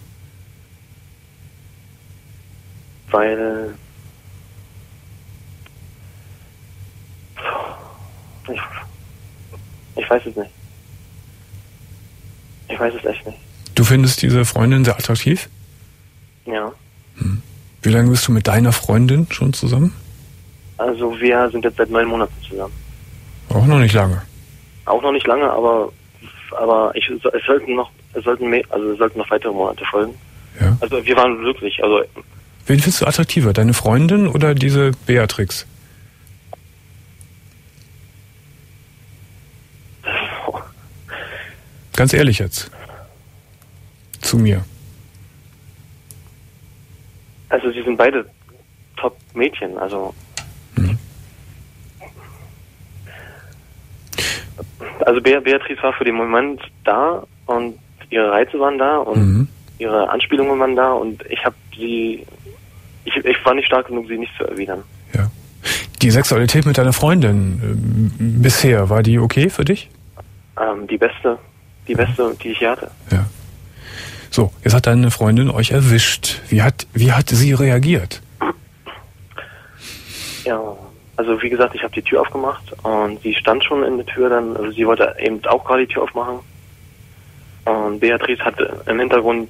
Weil ich, ich weiß es nicht. Ich weiß es echt nicht. Du findest diese Freundin sehr attraktiv? Ja. Wie lange bist du mit deiner Freundin schon zusammen? Also wir sind jetzt seit neun Monaten zusammen. Auch noch nicht lange. Auch noch nicht lange, aber aber ich es sollten noch es sollten mehr, also es sollten noch weitere Monate folgen. Ja. Also wir waren glücklich. Also Wen findest du attraktiver? Deine Freundin oder diese Beatrix? Ganz ehrlich jetzt. Zu mir. also sie sind beide Top-Mädchen. Also Mhm. also Be Beatrice war für den Moment da und ihre Reize waren da und Mhm. ihre Anspielungen waren da und ich habe sie, ich, ich war nicht stark genug, sie nicht zu erwidern. Ja. Die Sexualität mit deiner Freundin äh, bisher, war die okay für dich? Ähm, die beste, die beste, die ich hier hatte. Ja. So, jetzt hat deine Freundin euch erwischt. Wie hat, wie hat sie reagiert? Ja, also wie gesagt, ich habe die Tür aufgemacht und sie stand schon in der Tür dann, also sie wollte eben auch gerade die Tür aufmachen. Und Beatrice hatte im Hintergrund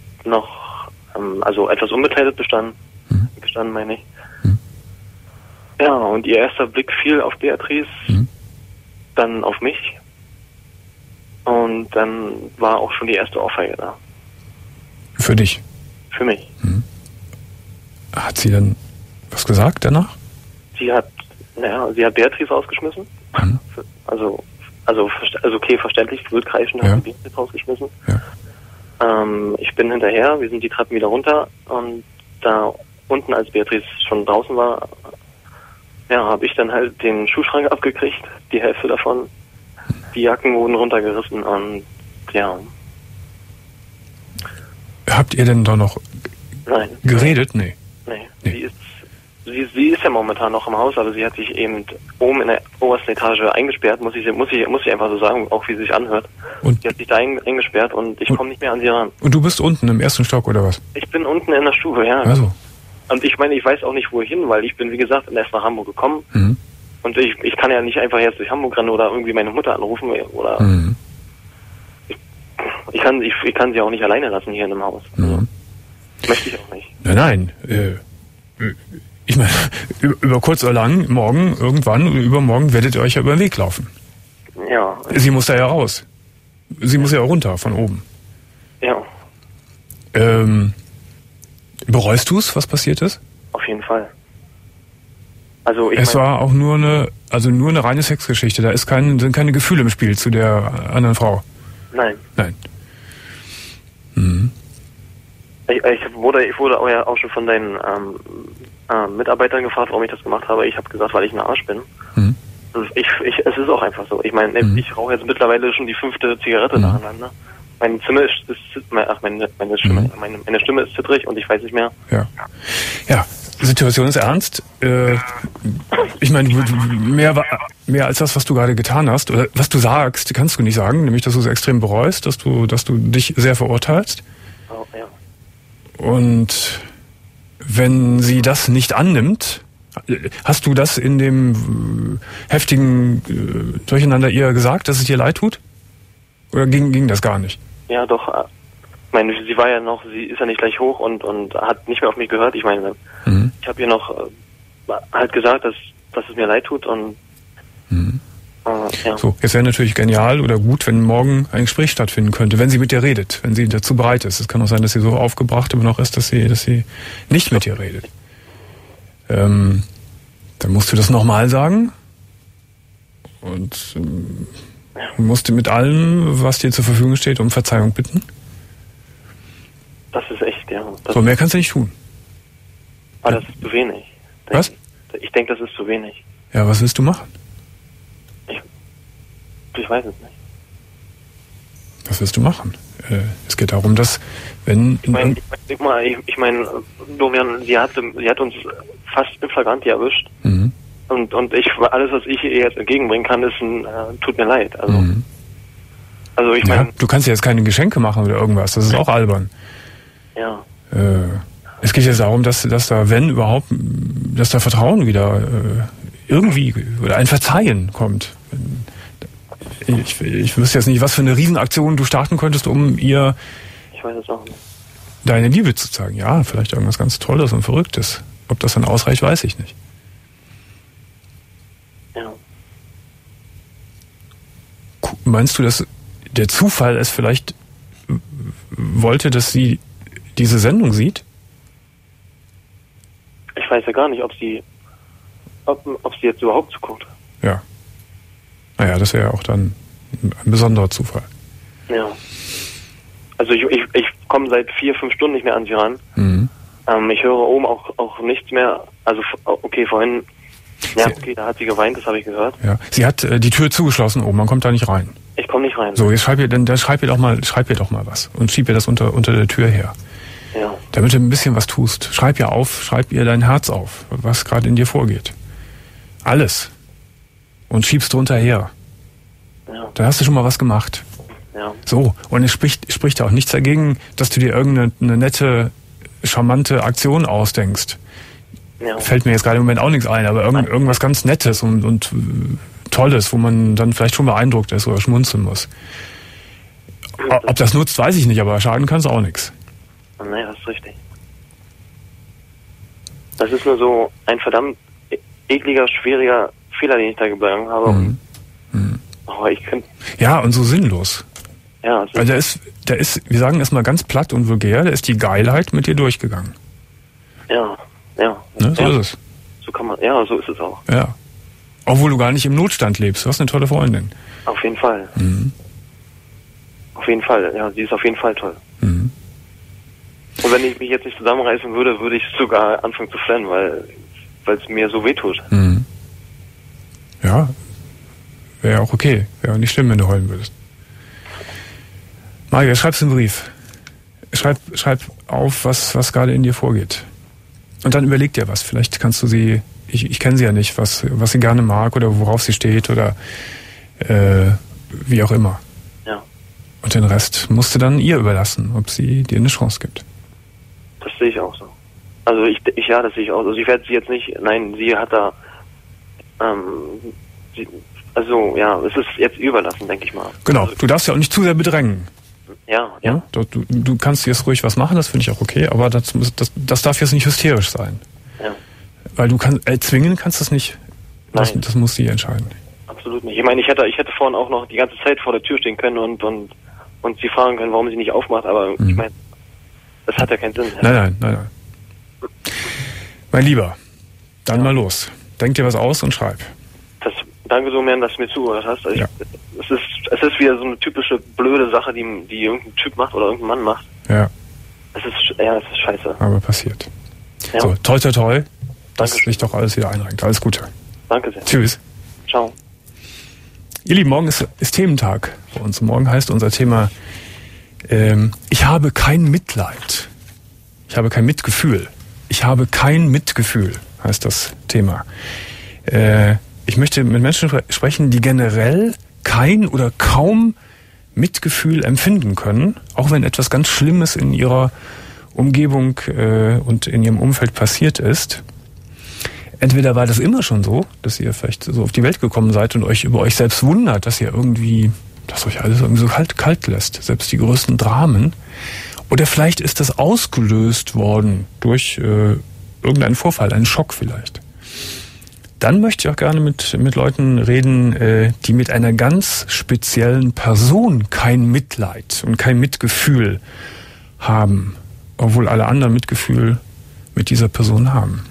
noch, ähm, also etwas unbekleidet bestanden, Mhm. gestanden meine ich. Mhm. Ja, und ihr erster Blick fiel auf Beatrice, mhm. dann auf mich. Und dann war auch schon die erste Ohrfeige da. Für dich? Für mich. Mhm. Hat sie dann was gesagt danach? Sie hat, naja, sie hat Beatrice rausgeschmissen. Mhm. Also, also, also okay, verständlich, wild kreischend ja. hat sie Beatrice rausgeschmissen. Ja. Ähm, ich bin hinterher, wir sind die Treppen wieder runter und da unten, als Beatrice schon draußen war, ja, habe ich dann halt den Schuhschrank abgekriegt, die Hälfte davon. Die Jacken wurden runtergerissen und ja. Habt ihr denn da noch Nein. geredet? Nee. Nee. nee. Sie ist, sie, sie ist ja momentan noch im Haus, aber sie hat sich eben oben in der obersten Etage eingesperrt, muss ich, muss ich, muss ich einfach so sagen, auch wie sie sich anhört. Und sie hat sich da eingesperrt und ich komme nicht mehr an sie ran. Und du bist unten im ersten Stock oder was? Ich bin unten in der Stube, ja. Also. Und ich meine, ich weiß auch nicht wohin, weil ich bin, wie gesagt, erst nach Hamburg gekommen. Mhm. Und ich, ich kann ja nicht einfach jetzt durch Hamburg rennen oder irgendwie meine Mutter anrufen oder mhm. ich, ich kann ich, ich kann sie auch nicht alleine lassen hier in dem Haus. Also, mhm. Möchte ich auch nicht. Nein, nein. Äh, ich meine, über, über kurz oder lang, morgen, irgendwann, übermorgen werdet ihr euch ja über den Weg laufen. Ja. Sie muss da ja raus. Sie ja. muss ja runter von oben. Ja. Ähm, bereust du es, was passiert ist? Auf jeden Fall. Also ich es mein, war auch nur eine, also nur eine reine Sexgeschichte. Da ist kein, sind keine Gefühle im Spiel zu der anderen Frau. Nein. Nein. Mhm. Ich, ich wurde, ich wurde auch ja auch schon von deinen ähm, äh, Mitarbeitern gefragt, warum ich das gemacht habe. Ich habe gesagt, weil ich ein Arsch bin. Mhm. Ich, ich, es ist auch einfach so. Ich meine, mhm. ich rauche jetzt mittlerweile schon die fünfte Zigarette mhm. nacheinander. Meine Stimme ist, ist ach, meine, meine Stimme, mhm. meine, meine Stimme ist zittrig und ich weiß nicht mehr. Ja. Ja. Die Situation ist ernst. Äh, ich meine, mehr, mehr als das, was du gerade getan hast, oder was du sagst, kannst du nicht sagen, nämlich, dass du es extrem bereust, dass du, dass du dich sehr verurteilst. Oh, ja. Und wenn sie das nicht annimmt, hast du das in dem heftigen Durcheinander ihr gesagt, dass es dir leid tut? Oder ging, ging das gar nicht? Ja, doch. Ich meine, sie war ja noch, sie ist ja nicht gleich hoch und, und hat nicht mehr auf mich gehört. Ich meine, mhm. ich habe ihr noch äh, halt gesagt, dass, dass es mir leid tut und mhm. äh, ja. So, jetzt wäre natürlich genial oder gut, wenn morgen ein Gespräch stattfinden könnte, wenn sie mit dir redet, wenn sie dazu bereit ist. Es kann auch sein, dass sie so aufgebracht immer noch ist, dass sie, dass sie nicht mit dir redet. Ähm, dann musst du das nochmal sagen und ähm, musst du mit allem, was dir zur Verfügung steht, um Verzeihung bitten. Das ist echt, ja. Das so, mehr kannst du nicht tun. Aber das ist zu wenig. Was? Ich, ich denke, das ist zu wenig. Ja, was willst du machen? Ich, ich weiß es nicht. Was willst du machen? Äh, es geht darum, dass, wenn... Ich meine, ich mein, ich, ich mein, Domian, sie hat, sie hat uns fast in Flagranti erwischt. Mhm. Und, und ich, alles, was ich ihr jetzt entgegenbringen kann, ist ein, äh, tut mir leid. Also, mhm. also ich meine... Ja, du kannst ja jetzt keine Geschenke machen oder irgendwas, das ist auch albern. Ja. Äh, es geht jetzt darum, dass, dass da, wenn überhaupt, dass da Vertrauen wieder äh, irgendwie oder ein Verzeihen kommt. Ich, ich wüsste jetzt nicht, was für eine Riesenaktion du starten könntest, um ihr ich weiß es auch nicht. deine Liebe zu zeigen. Ja, vielleicht irgendwas ganz Tolles und Verrücktes. Ob das dann ausreicht, weiß ich nicht. Ja. Meinst du, dass der Zufall es vielleicht wollte, dass sie diese Sendung sieht? Ich weiß ja gar nicht, ob sie ob, ob sie jetzt überhaupt zuguckt. Ja. Naja, das wäre ja auch dann ein besonderer Zufall. Ja. Also ich, ich, ich komme seit vier, fünf Stunden nicht mehr an sie ran. Mhm. Ähm, ich höre oben auch, auch nichts mehr. Also okay, vorhin, ja okay, da hat sie geweint, das habe ich gehört. Ja. Sie hat äh, die Tür zugeschlossen oben, man kommt da nicht rein. Ich komme nicht rein. So, jetzt schreib ihr, dann, dann schreib ihr doch mal, schreib ihr doch mal was und schieb ihr das unter, unter der Tür her. Ja. Damit du ein bisschen was tust. Schreib ihr auf, schreib ihr dein Herz auf, was gerade in dir vorgeht. Alles. Und schiebst drunter her. Ja. Da hast du schon mal was gemacht. Ja. So, und es spricht, spricht auch nichts dagegen, dass du dir irgendeine eine nette, charmante Aktion ausdenkst. Ja. Fällt mir jetzt gerade im Moment auch nichts ein, aber irgend, irgendwas ganz Nettes und, und Tolles, wo man dann vielleicht schon beeindruckt ist oder schmunzeln muss. Ob das nutzt, weiß ich nicht, aber schaden kann es auch nichts. Nein, das ist richtig. Das ist nur so ein verdammt ekliger, schwieriger Fehler, den ich da gegangen habe. Mhm. Mhm. Aber ich könnte... Ja, und so sinnlos. Ja, Weil da ist, da ist, wir sagen erstmal ganz platt und vulgär, da ist die Geilheit mit dir durchgegangen. Ja, ja. Ne? So ja. ist es. So kann man, ja, so ist es auch. Ja. Obwohl du gar nicht im Notstand lebst. Du hast eine tolle Freundin. Auf jeden Fall. Mhm. Auf jeden Fall, ja, sie ist auf jeden Fall toll. Mhm. Und wenn ich mich jetzt nicht zusammenreißen würde, würde ich sogar anfangen zu flennen, weil weil es mir so wehtut. Mhm. Ja, wäre ja auch okay. Wäre auch nicht schlimm, wenn du heulen würdest. Maria, schreib's einen Brief. Schreib, schreib auf, was, was gerade in dir vorgeht. Und dann überleg dir was. Vielleicht kannst du sie, ich, ich kenne sie ja nicht, was, was sie gerne mag oder worauf sie steht oder äh, wie auch immer. Ja. Und den Rest musst du dann ihr überlassen, ob sie dir eine Chance gibt. Das sehe ich auch so. Also ich, ich ja, das sehe ich auch. Also ich werde sie jetzt nicht, nein, sie hat da, ähm, sie, also ja, es ist jetzt überlassen, denke ich mal. Genau, also, du darfst ja auch nicht zu sehr bedrängen. Ja, ja. ja? Du, du, du kannst jetzt ruhig was machen, das finde ich auch okay, aber das, muss, das, das darf jetzt nicht hysterisch sein. Ja. Weil du kannst, äh, zwingen kannst das nicht. Das, Nein. das muss sie entscheiden. Absolut nicht. Ich meine, ich hätte, ich hätte vorhin auch noch die ganze Zeit vor der Tür stehen können und, und, und sie fragen können, warum sie nicht aufmacht, aber mhm. ich meine, das hat ja keinen Sinn. Nein, nein, nein, nein. Mein Lieber, dann ja. mal los. Denk dir was aus und schreib. Das, danke so, Mann, dass du mir zugehört hast. Also ja. ich, es, ist, es ist wieder so eine typische blöde Sache, die, die irgendein Typ macht oder irgendein Mann macht. Ja. Es ist, ja, es ist scheiße. Aber passiert. Ja. So, toi, toi, toi, dass Danke. sich doch alles wieder einrenkt. Alles Gute. Danke sehr. Tschüss. Ciao. Ihr Lieben, morgen ist, ist Thementag bei uns. Morgen heißt unser Thema, ähm, ich habe kein Mitleid. Ich habe kein Mitgefühl. Ich habe kein Mitgefühl, heißt das Thema. Äh, ich möchte mit Menschen sprechen, die generell kein oder kaum Mitgefühl empfinden können, auch wenn etwas ganz Schlimmes in ihrer Umgebung äh, und in ihrem Umfeld passiert ist. Entweder war das immer schon so, dass ihr vielleicht so auf die Welt gekommen seid und euch über euch selbst wundert, dass ihr irgendwie, dass euch alles irgendwie so kalt, kalt lässt, selbst die größten Dramen. Oder vielleicht ist das ausgelöst worden durch äh, irgendeinen Vorfall, einen Schock vielleicht. Dann möchte ich auch gerne mit, mit Leuten reden, äh, die mit einer ganz speziellen Person kein Mitleid und kein Mitgefühl haben, obwohl alle anderen Mitgefühl mit dieser Person haben.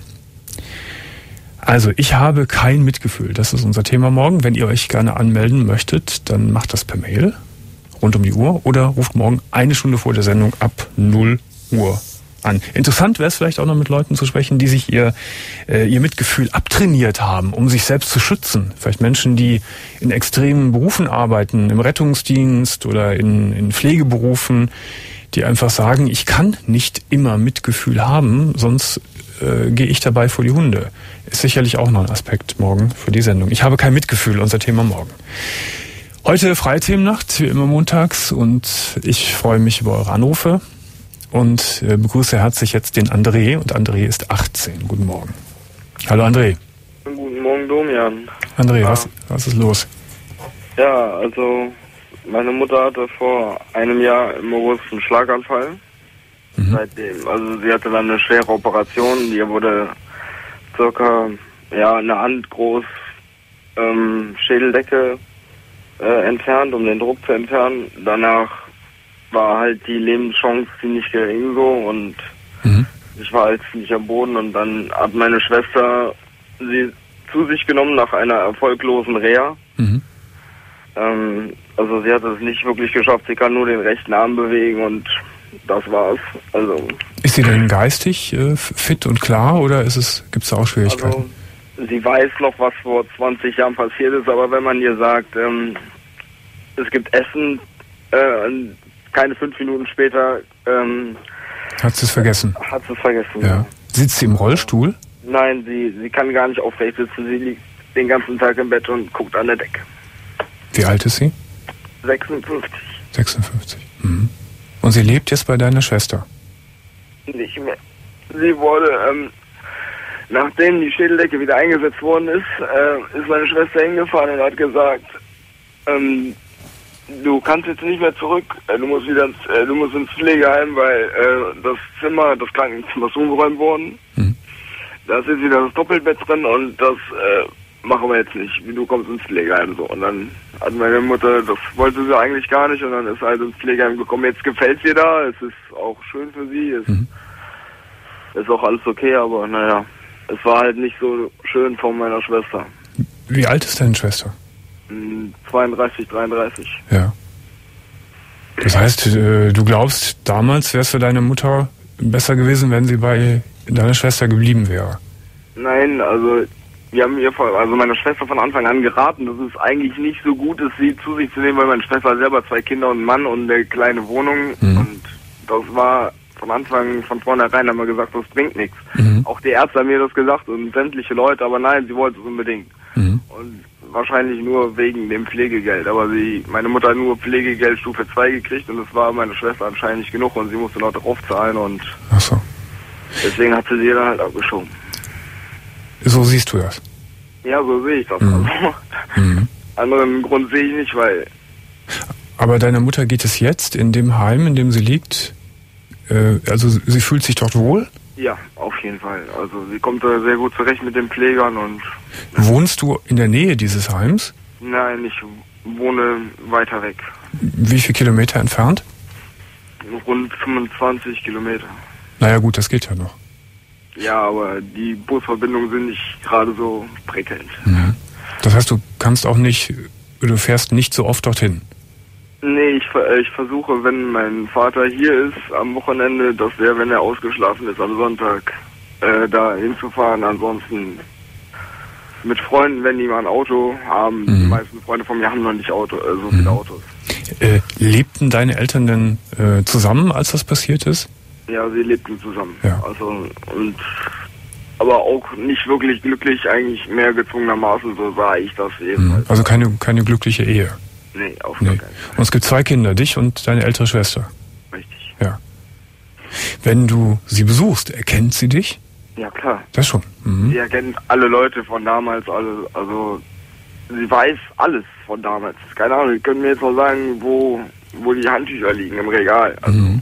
Also, ich habe kein Mitgefühl. Das ist unser Thema morgen. Wenn ihr euch gerne anmelden möchtet, dann macht das per Mail rund um die Uhr oder ruft morgen eine Stunde vor der Sendung ab null Uhr an. Interessant wäre es vielleicht auch noch mit Leuten zu sprechen, die sich ihr, äh, ihr Mitgefühl abtrainiert haben, um sich selbst zu schützen. Vielleicht Menschen, die in extremen Berufen arbeiten, im Rettungsdienst oder in, in Pflegeberufen, die einfach sagen, ich kann nicht immer Mitgefühl haben, sonst äh, gehe ich dabei vor die Hunde. Ist sicherlich auch noch ein Aspekt morgen für die Sendung. Ich habe kein Mitgefühl, unser Thema morgen. Heute freie Themennacht, wie immer montags, und ich freue mich über eure Anrufe und äh, begrüße herzlich jetzt den André, und André ist achtzehn. Guten Morgen. Hallo André. Guten Morgen, Domian. André, ja. was, was ist los? Ja, also meine Mutter hatte vor einem Jahr im August einen Schlaganfall. Mhm. Seitdem, also sie hatte dann eine schwere Operation, die wurde circa ja, eine Hand groß ähm, Schädeldecke äh, entfernt, um den Druck zu entfernen. Danach war halt die Lebenschance ziemlich gering so und mhm. ich war halt ziemlich am Boden, und dann hat meine Schwester sie zu sich genommen nach einer erfolglosen Reha. Mhm. Ähm, also sie hat es nicht wirklich geschafft, sie kann nur den rechten Arm bewegen und das war's. Also ist sie denn geistig äh, fit und klar, oder ist es, gibt's da auch Schwierigkeiten? Also, sie weiß noch, was vor zwanzig Jahren passiert ist, aber wenn man ihr sagt, ähm, es gibt Essen, äh, keine fünf Minuten später ähm, hat sie es vergessen. Hat sie es vergessen. Ja. Sitzt sie im Rollstuhl? Nein, sie, sie kann gar nicht aufrecht sitzen. Sie liegt den ganzen Tag im Bett und guckt an der Decke. Wie alt ist sie? sechsundfünfzig. sechsundfünfzig. Mhm. Und sie lebt jetzt bei deiner Schwester? Nicht mehr. Sie wurde, ähm, nachdem die Schädeldecke wieder eingesetzt worden ist, äh, ist meine Schwester hingefahren und hat gesagt, ähm, du kannst jetzt nicht mehr zurück, äh, du musst wieder ins, äh, du musst ins Pflegeheim, weil äh, das Zimmer, das Krankenzimmer ist umgeräumt worden. Mhm. da ist jetzt wieder das Doppelbett drin und das äh, machen wir jetzt nicht. Du kommst ins Pflegeheim so. Und dann hat meine Mutter, das wollte sie eigentlich gar nicht und dann ist halt ins Pflegeheim gekommen. Jetzt gefällt ihr da, es ist auch schön für sie, es mhm. ist auch alles okay, aber naja, es war halt nicht so schön von meiner Schwester. Wie alt ist deine Schwester? zweiunddreißig, dreiunddreißig. Ja. Das heißt, du glaubst, damals wär's für deine Mutter besser gewesen, wenn sie bei deiner Schwester geblieben wäre? Nein, also wir haben ihr, also meine Schwester von Anfang an geraten, dass es eigentlich nicht so gut ist, sie zu sich zu nehmen, weil meine Schwester hat selber zwei Kinder und einen Mann und eine kleine Wohnung mhm. und das war von Anfang, von vornherein haben wir gesagt, das bringt nichts. Mhm. Auch die Ärzte haben mir das gesagt und sämtliche Leute, aber nein, sie wollte es unbedingt. Mhm. Und wahrscheinlich nur wegen dem Pflegegeld, aber sie, meine Mutter hat nur Pflegegeld Stufe zwei gekriegt und das war meine Schwester anscheinend nicht genug und sie musste noch drauf zahlen und ach so. Deswegen hat sie sie dann halt abgeschoben. So siehst du das? Ja, so sehe ich das. Mhm. Also. Mhm. Anderen Grund sehe ich nicht, weil... Aber deiner Mutter geht es jetzt in dem Heim, in dem sie liegt, äh, also sie fühlt sich dort wohl? Ja, auf jeden Fall. Also sie kommt da sehr gut zurecht mit den Pflegern und... Wohnst du in der Nähe dieses Heims? Nein, ich wohne weiter weg. Wie viele Kilometer entfernt? Rund fünfundzwanzig Kilometer. Naja gut, das geht ja noch. Ja, aber die Busverbindungen sind nicht gerade so prickelnd. Mhm. Das heißt, du kannst auch nicht, du fährst nicht so oft dorthin? Nee, ich, ich versuche, wenn mein Vater hier ist am Wochenende, dass er, wenn er ausgeschlafen ist am Sonntag, äh, da hinzufahren. Ansonsten mit Freunden, wenn die mal ein Auto haben. Mhm. Die meisten Freunde von mir haben noch nicht Auto, äh, so viele mhm. Autos. Äh, lebten deine Eltern denn äh, zusammen, als das passiert ist? Ja, sie lebten zusammen. Ja. Also, und, aber auch nicht wirklich glücklich, eigentlich mehr gezwungenermaßen, so sah ich das eben. Mhm. Also keine, keine glückliche Ehe? Nee, auf nee. keinen Fall. Und es gibt zwei Kinder, dich und deine ältere Schwester? Richtig. Ja. Wenn du sie besuchst, erkennt sie dich? Ja, klar. Das schon. Mhm. Sie erkennt alle Leute von damals, alle, also sie weiß alles von damals. Keine Ahnung, sie können mir jetzt noch sagen, wo, wo die Handtücher liegen im Regal. Also. Mhm.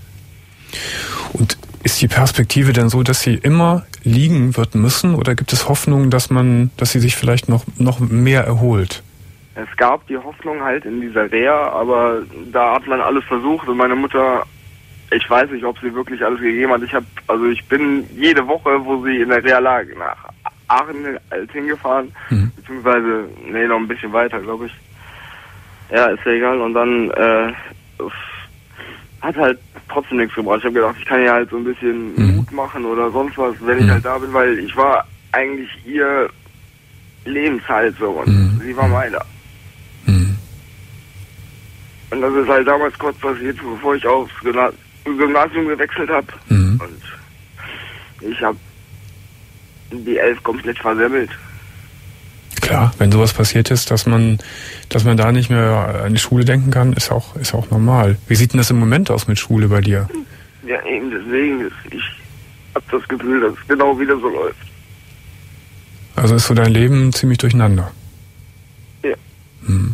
Und ist die Perspektive denn so, dass sie immer liegen wird müssen, oder gibt es Hoffnung, dass man, dass sie sich vielleicht noch, noch mehr erholt? Es gab die Hoffnung halt in dieser Reha, aber da hat man alles versucht und meine Mutter, ich weiß nicht, ob sie wirklich alles gegeben hat. Ich habe, also ich bin jede Woche, wo sie in der Reha lag, nach Aachen halt hingefahren, mhm. beziehungsweise, nee, noch ein bisschen weiter, glaube ich. Ja, ist ja egal. Und dann, äh, es hat halt trotzdem nichts gebracht. Ich habe gedacht, ich kann ihr halt so ein bisschen mhm. Mut machen oder sonst was, wenn ich mhm. halt da bin, weil ich war eigentlich ihr Lebenshalt so und mhm. sie war meiner. Mhm. Und das ist halt damals kurz passiert, bevor ich aufs Gymnasium gewechselt habe. Mhm. Und ich habe die Elf komplett versemmelt. Klar, wenn sowas passiert ist, dass man, dass man da nicht mehr an die Schule denken kann, ist auch, ist auch normal. Wie sieht denn das im Moment aus mit Schule bei dir? Ja, eben deswegen. Ich habe das Gefühl, dass es genau wieder so läuft. Also ist so dein Leben ziemlich durcheinander? Ja. Hm.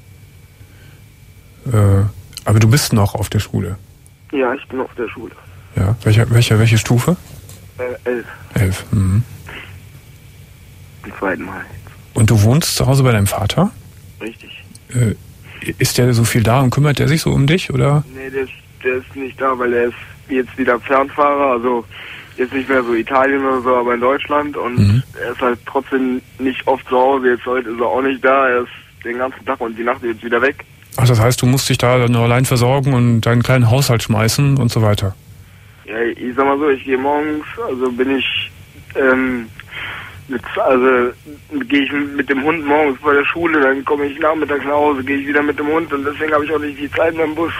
Äh, aber du bist noch auf der Schule? Ja, ich bin auf der Schule. Ja, welche, welche, welche Stufe? Äh, elf. Elf, mhm. Zum zweiten Mal. Und du wohnst zu Hause bei deinem Vater? Richtig. Äh, ist der so viel da und kümmert der sich so um dich, oder? Nee, der ist, der ist nicht da, weil er ist jetzt wieder Fernfahrer, also jetzt nicht mehr so Italien oder so, aber in Deutschland und mhm. er ist halt trotzdem nicht oft zu Hause, jetzt heute ist er auch nicht da, er ist den ganzen Tag und die Nacht jetzt wieder weg. Ach, das heißt, du musst dich da dann allein versorgen und deinen kleinen Haushalt schmeißen und so weiter? Ja, ich sag mal so, ich gehe morgens, also bin ich, ähm, mit, also gehe ich mit dem Hund morgens bei der Schule, dann komme ich nachmittags nach Hause, gehe ich wieder mit dem Hund und deswegen habe ich auch nicht die Zeit mit dem Bus.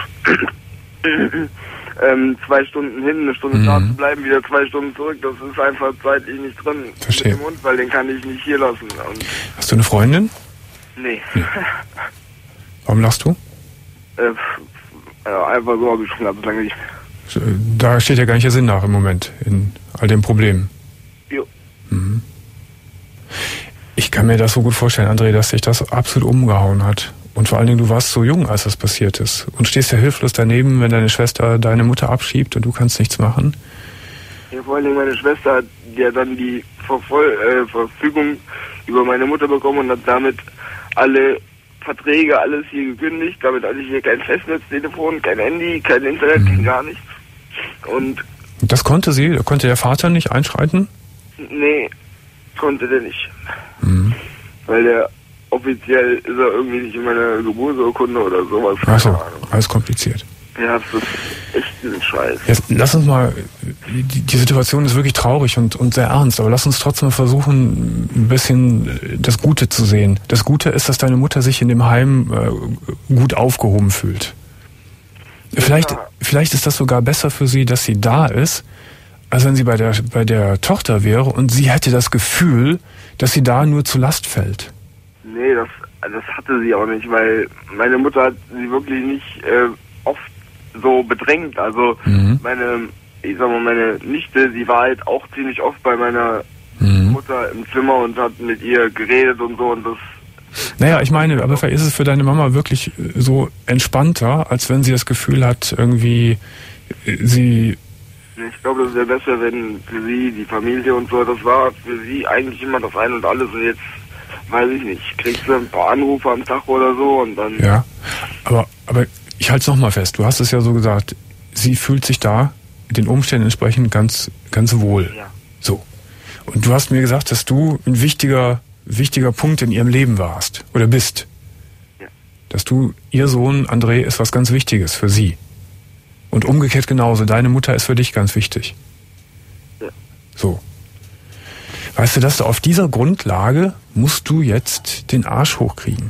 ähm, zwei Stunden hin, eine Stunde mhm. da zu bleiben, wieder zwei Stunden zurück, das ist einfach zeitlich nicht drin. Verstehe. Mit dem Hund, weil den kann ich nicht hier lassen. Und hast du eine Freundin? Nee. nee. Warum lachst du? Äh, ja, einfach so habe ich schon bislang nicht. Da steht ja gar nicht der Sinn nach im Moment, in all den Problemen. Jo. Mhm. Ich kann mir das so gut vorstellen, André, dass dich das absolut umgehauen hat. Und vor allen Dingen, du warst so jung, als das passiert ist. Und stehst ja hilflos daneben, wenn deine Schwester deine Mutter abschiebt und du kannst nichts machen. Ja, vor allem meine Schwester hat ja dann die Vervoll äh, Verfügung über meine Mutter bekommen und hat damit alle Verträge, alles hier gekündigt. Damit hatte ich hier kein Festnetztelefon, kein Handy, kein Internet, mhm. kein gar nichts. Und das konnte sie? Konnte der Vater nicht einschreiten? Nee, konnte der nicht. Mhm. Weil der offiziell ist er irgendwie nicht in meiner Geburtsurkunde oder sowas. Achso, alles kompliziert. Ja, das ist echt ein Scheiß. Jetzt lass uns mal, die, die Situation ist wirklich traurig und, und sehr ernst, aber lass uns trotzdem versuchen, ein bisschen das Gute zu sehen. Das Gute ist, dass deine Mutter sich in dem Heim äh, gut aufgehoben fühlt. Vielleicht, ja. vielleicht ist das sogar besser für sie, dass sie da ist, als wenn sie bei der, bei der Tochter wäre und sie hätte das Gefühl, dass sie da nur zur Last fällt. Nee, das, das hatte sie auch nicht, weil meine Mutter hat sie wirklich nicht äh, oft so bedrängt. Also mhm. meine, ich sag mal, meine Nichte, sie war halt auch ziemlich oft bei meiner mhm. Mutter im Zimmer und hat mit ihr geredet und so und das. Naja, ich meine, aber vielleicht ist es für deine Mama wirklich so entspannter, als wenn sie das Gefühl hat, irgendwie sie... Ich glaube, das wäre besser, wenn für sie die Familie und so, das war für sie eigentlich immer das Ein und Alles und jetzt, weiß ich nicht, kriegst du ein paar Anrufe am Tag oder so und dann... Ja, aber, aber ich halte es nochmal fest, du hast es ja so gesagt, sie fühlt sich da den Umständen entsprechend ganz, ganz wohl. Ja. So. Und du hast mir gesagt, dass du ein wichtiger, wichtiger Punkt in ihrem Leben warst oder bist. Ja. Dass du, ihr Sohn André ist was ganz Wichtiges für sie. Und umgekehrt genauso, deine Mutter ist für dich ganz wichtig. Ja. So. Weißt du, dass du auf dieser Grundlage musst du jetzt den Arsch hochkriegen.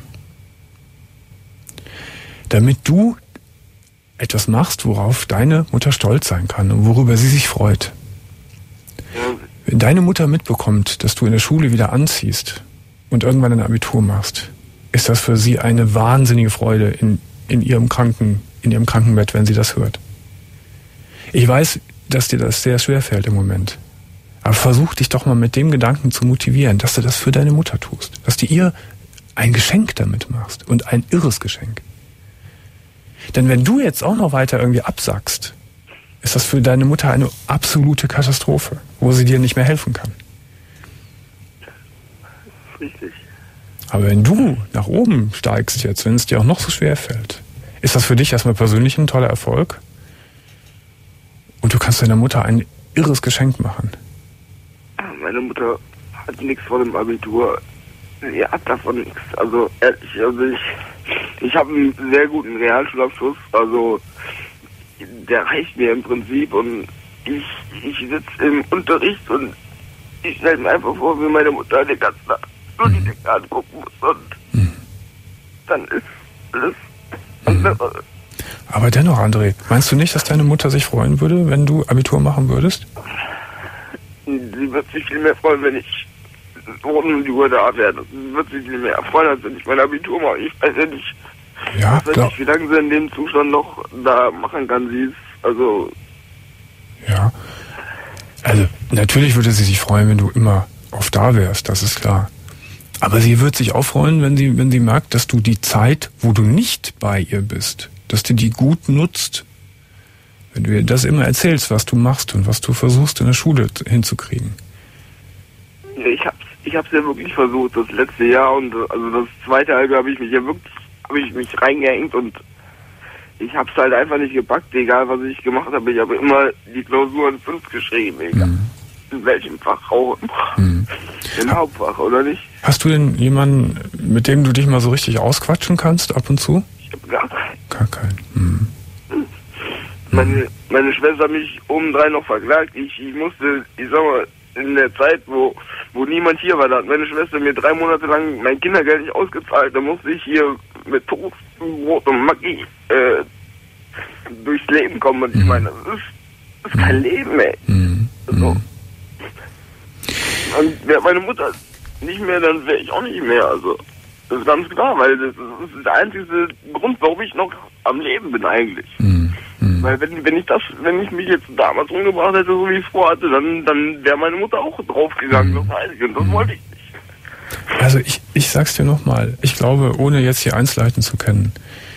Damit du etwas machst, worauf deine Mutter stolz sein kann und worüber sie sich freut. Ja. Wenn deine Mutter mitbekommt, dass du in der Schule wieder anziehst und irgendwann ein Abitur machst, ist das für sie eine wahnsinnige Freude in, in ihrem Kranken, in ihrem Krankenbett, wenn sie das hört. Ich weiß, dass dir das sehr schwer fällt im Moment. Aber versuch dich doch mal mit dem Gedanken zu motivieren, dass du das für deine Mutter tust. Dass du ihr ein Geschenk damit machst. Und ein irres Geschenk. Denn wenn du jetzt auch noch weiter irgendwie absackst, ist das für deine Mutter eine absolute Katastrophe, wo sie dir nicht mehr helfen kann. Richtig. Aber wenn du nach oben steigst jetzt, wenn es dir auch noch so schwer fällt, ist das für dich erstmal persönlich ein toller Erfolg. Und du kannst deiner Mutter ein irres Geschenk machen. Meine Mutter hat nichts von dem Abitur. Sie hat davon nichts. Also ehrlich, also ich, ich habe einen sehr guten Realschulabschluss. Also der reicht mir im Prinzip. Und ich, ich sitze im Unterricht und ich stelle mir einfach vor, wie meine Mutter den ganzen Tag nur die Dinge angucken muss. Und mhm. dann ist alles andere. Mhm. Aber dennoch, André, meinst du nicht, dass deine Mutter sich freuen würde, wenn du Abitur machen würdest? Sie wird sich viel mehr freuen, wenn ich rund um die Uhr da werde. Sie wird sich viel mehr freuen, als wenn ich mein Abitur mache. Ich weiß ja nicht, ja, ich weiß nicht, wie lange sie in dem Zustand noch da machen kann. Sie ist, also... Ja, also natürlich würde sie sich freuen, wenn du immer oft da wärst, das ist klar. Aber sie wird sich auch freuen, wenn sie, wenn sie merkt, dass du die Zeit, wo du nicht bei ihr bist, dass du die gut nutzt. Wenn du ihr das immer erzählst, was du machst und was du versuchst in der Schule hinzukriegen. Ich hab's, ich hab's ja wirklich versucht, das letzte Jahr und also das zweite Halbjahr habe ich mich ja wirklich, habe ich mich reingehängt und ich hab's halt einfach nicht gepackt, egal was ich gemacht habe. Ich habe immer die Klausuren fünf geschrieben, egal mhm. in welchem Fach auch mhm. im Hauptfach, oder nicht? Hast du denn jemanden, mit dem du dich mal so richtig ausquatschen kannst, ab und zu? Ich habe gar keinen. Gar keinen. Mhm. Meine, meine Schwester hat mich obendrein noch verklagt. Ich, ich musste, ich sag mal, in der Zeit, wo, wo niemand hier war, da hat meine Schwester mir drei Monate lang mein Kindergeld nicht ausgezahlt. Da musste ich hier mit Toast, Brot und Maggi äh, durchs Leben kommen. Und ich meine, das ist, das ist kein Leben, ey. Mhm. So. Und wäre meine Mutter nicht mehr, dann wäre ich auch nicht mehr. Also, das ist ganz klar, weil das ist der einzige Grund, warum ich noch am Leben bin eigentlich. Mhm. Weil wenn, wenn ich das, wenn ich mich jetzt damals umgebracht hätte, so wie ich es vorhatte, dann, dann wäre meine Mutter auch draufgegangen, mhm. das weiß ich, und das wollte ich nicht. Also ich, ich sag's dir nochmal, ich glaube, ohne jetzt hier Einzelheiten zu kennen,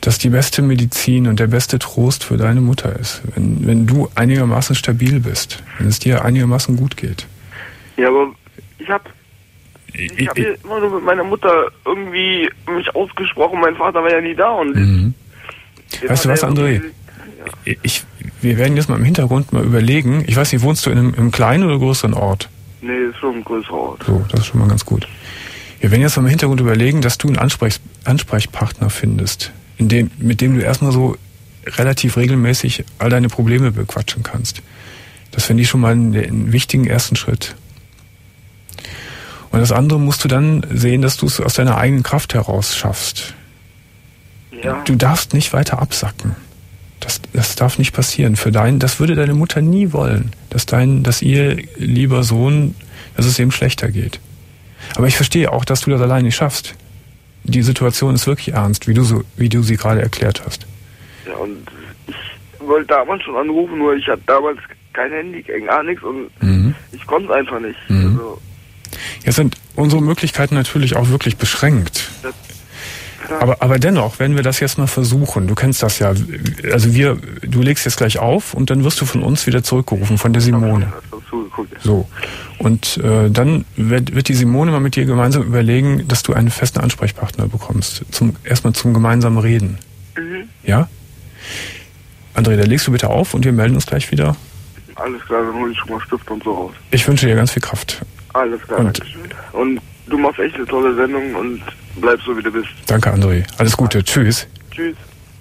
dass die beste Medizin und der beste Trost für deine Mutter ist, wenn, wenn du einigermaßen stabil bist, wenn es dir einigermaßen gut geht. Ja, aber ich habe ich hab hier immer nur mit meiner Mutter irgendwie mich ausgesprochen, mein Vater war ja nie da und... Mhm. Weißt du was, André? Ja. Ich, wir werden jetzt mal im Hintergrund mal überlegen, ich weiß nicht, wohnst du in einem, im kleinen oder größeren Ort? Nee, ist schon ein größerer Ort. So, das ist schon mal ganz gut. Wir werden jetzt mal im Hintergrund überlegen, dass du einen Ansprech, Ansprechpartner findest, in dem, mit dem du erstmal so relativ regelmäßig all deine Probleme bequatschen kannst. Das finde ich schon mal einen, einen wichtigen ersten Schritt. Und das andere musst du dann sehen, dass du es aus deiner eigenen Kraft heraus schaffst. Ja. Du darfst nicht weiter absacken. Das, das darf nicht passieren. Für dein, das würde deine Mutter nie wollen, dass dein, dass ihr lieber Sohn, dass es ihm schlechter geht. Aber ich verstehe auch, dass du das alleine nicht schaffst. Die Situation ist wirklich ernst, wie du so, wie du sie gerade erklärt hast. Ja, und ich wollte damals schon anrufen, nur ich hatte damals kein Handy, gar nichts und mhm. ich konnte es einfach nicht. Mhm. Also, jetzt sind unsere Möglichkeiten natürlich auch wirklich beschränkt. Das, Aber, aber dennoch, wenn wir das jetzt mal versuchen, du kennst das ja, also wir, du legst jetzt gleich auf und dann wirst du von uns wieder zurückgerufen, von der Simone. So. Und äh, dann wird, wird die Simone mal mit dir gemeinsam überlegen, dass du einen festen Ansprechpartner bekommst. Zum, erstmal zum gemeinsamen Reden. Mhm. Ja? André, dann legst du bitte auf und wir melden uns gleich wieder. Alles klar, dann hole ich schon mal Stift und so raus. Ich wünsche dir ganz viel Kraft. Alles klar, und, danke schön. Und du machst echt eine tolle Sendung und bleibst so, wie du bist. Danke, André. Alles Gute. Tschüss. Tschüss.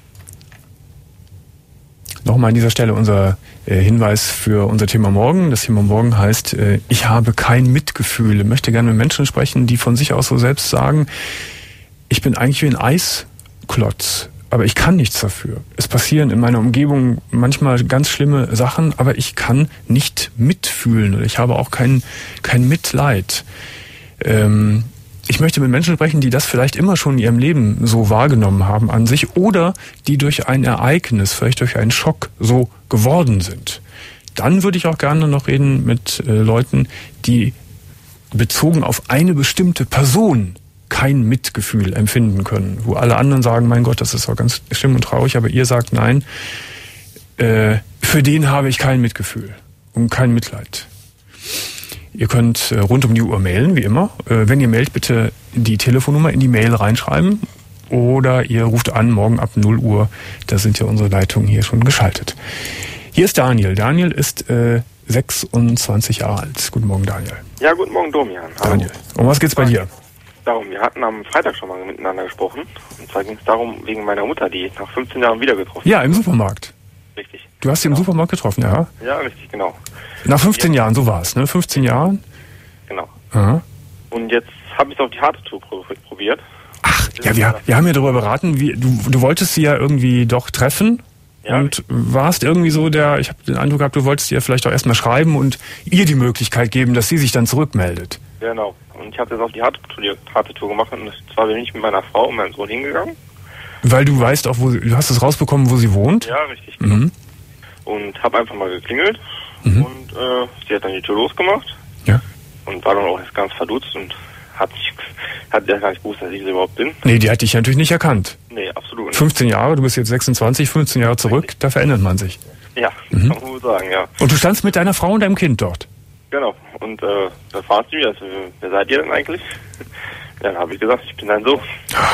Nochmal an dieser Stelle unser äh, Hinweis für unser Thema morgen. Das Thema morgen heißt, äh, ich habe kein Mitgefühl. Ich möchte gerne mit Menschen sprechen, die von sich aus so selbst sagen, ich bin eigentlich wie ein Eisklotz, aber ich kann nichts dafür. Es passieren in meiner Umgebung manchmal ganz schlimme Sachen, aber ich kann nicht mitfühlen oder ich habe auch kein, kein Mitleid. Ähm, Ich möchte mit Menschen sprechen, die das vielleicht immer schon in ihrem Leben so wahrgenommen haben an sich oder die durch ein Ereignis, vielleicht durch einen Schock so geworden sind. Dann würde ich auch gerne noch reden mit äh, Leuten, die bezogen auf eine bestimmte Person kein Mitgefühl empfinden können. Wo alle anderen sagen, mein Gott, das ist doch ganz schlimm und traurig, aber ihr sagt, nein, äh, für den habe ich kein Mitgefühl und kein Mitleid. Ihr könnt äh, rund um die Uhr mailen, wie immer. Äh, wenn ihr mailt, bitte die Telefonnummer in die Mail reinschreiben. Oder ihr ruft an, morgen ab null Uhr. Da sind ja unsere Leitungen hier schon geschaltet. Hier ist Daniel. Daniel ist äh, sechsundzwanzig Jahre alt. Guten Morgen, Daniel. Ja, guten Morgen, Domian. Hallo. Daniel. Um was geht's bei dir? Darum, wir hatten am Freitag schon mal miteinander gesprochen. Und zwar ging es darum, wegen meiner Mutter, die nach fünfzehn Jahren wieder getroffen. Ja, im Supermarkt. Richtig. Du hast sie genau. im Supermarkt getroffen, ja? Ja, richtig, genau. Nach fünfzehn jetzt, Jahren, so war es, ne? fünfzehn Jahren? Genau. Aha. Und jetzt habe ich es auf die harte Tour probiert. Ach, ja, wir, wir haben ja darüber beraten, wie, du, du wolltest sie ja irgendwie doch treffen. Ja. Und warst irgendwie so der, ich habe den Eindruck gehabt, du wolltest ihr vielleicht auch erstmal schreiben und ihr die Möglichkeit geben, dass sie sich dann zurückmeldet. Genau. Und ich habe jetzt auf die harte Tour, harte Tour gemacht und zwar bin ich mit meiner Frau und meinem Sohn hingegangen. Weil du weißt auch, wo sie, du hast es rausbekommen, wo sie wohnt? Ja, richtig, genau. Mhm. Und habe einfach mal geklingelt mhm. und äh, sie hat dann die Tür losgemacht. Ja. Und war dann auch jetzt ganz verdutzt und hat sich, hat ja gar nicht gewusst, dass ich sie überhaupt bin. Nee, die hat dich natürlich nicht erkannt. Nee, absolut nicht. fünfzehn Jahre, du bist jetzt sechsundzwanzig, fünfzehn Jahre zurück, richtig. Da verändert man sich. Ja, mhm. kann man wohl sagen, ja. Und du standst mit deiner Frau und deinem Kind dort? Genau. Und äh, da fragt sie mich, also, wer seid ihr denn eigentlich? Dann habe ich gesagt, ich bin dein Sohn.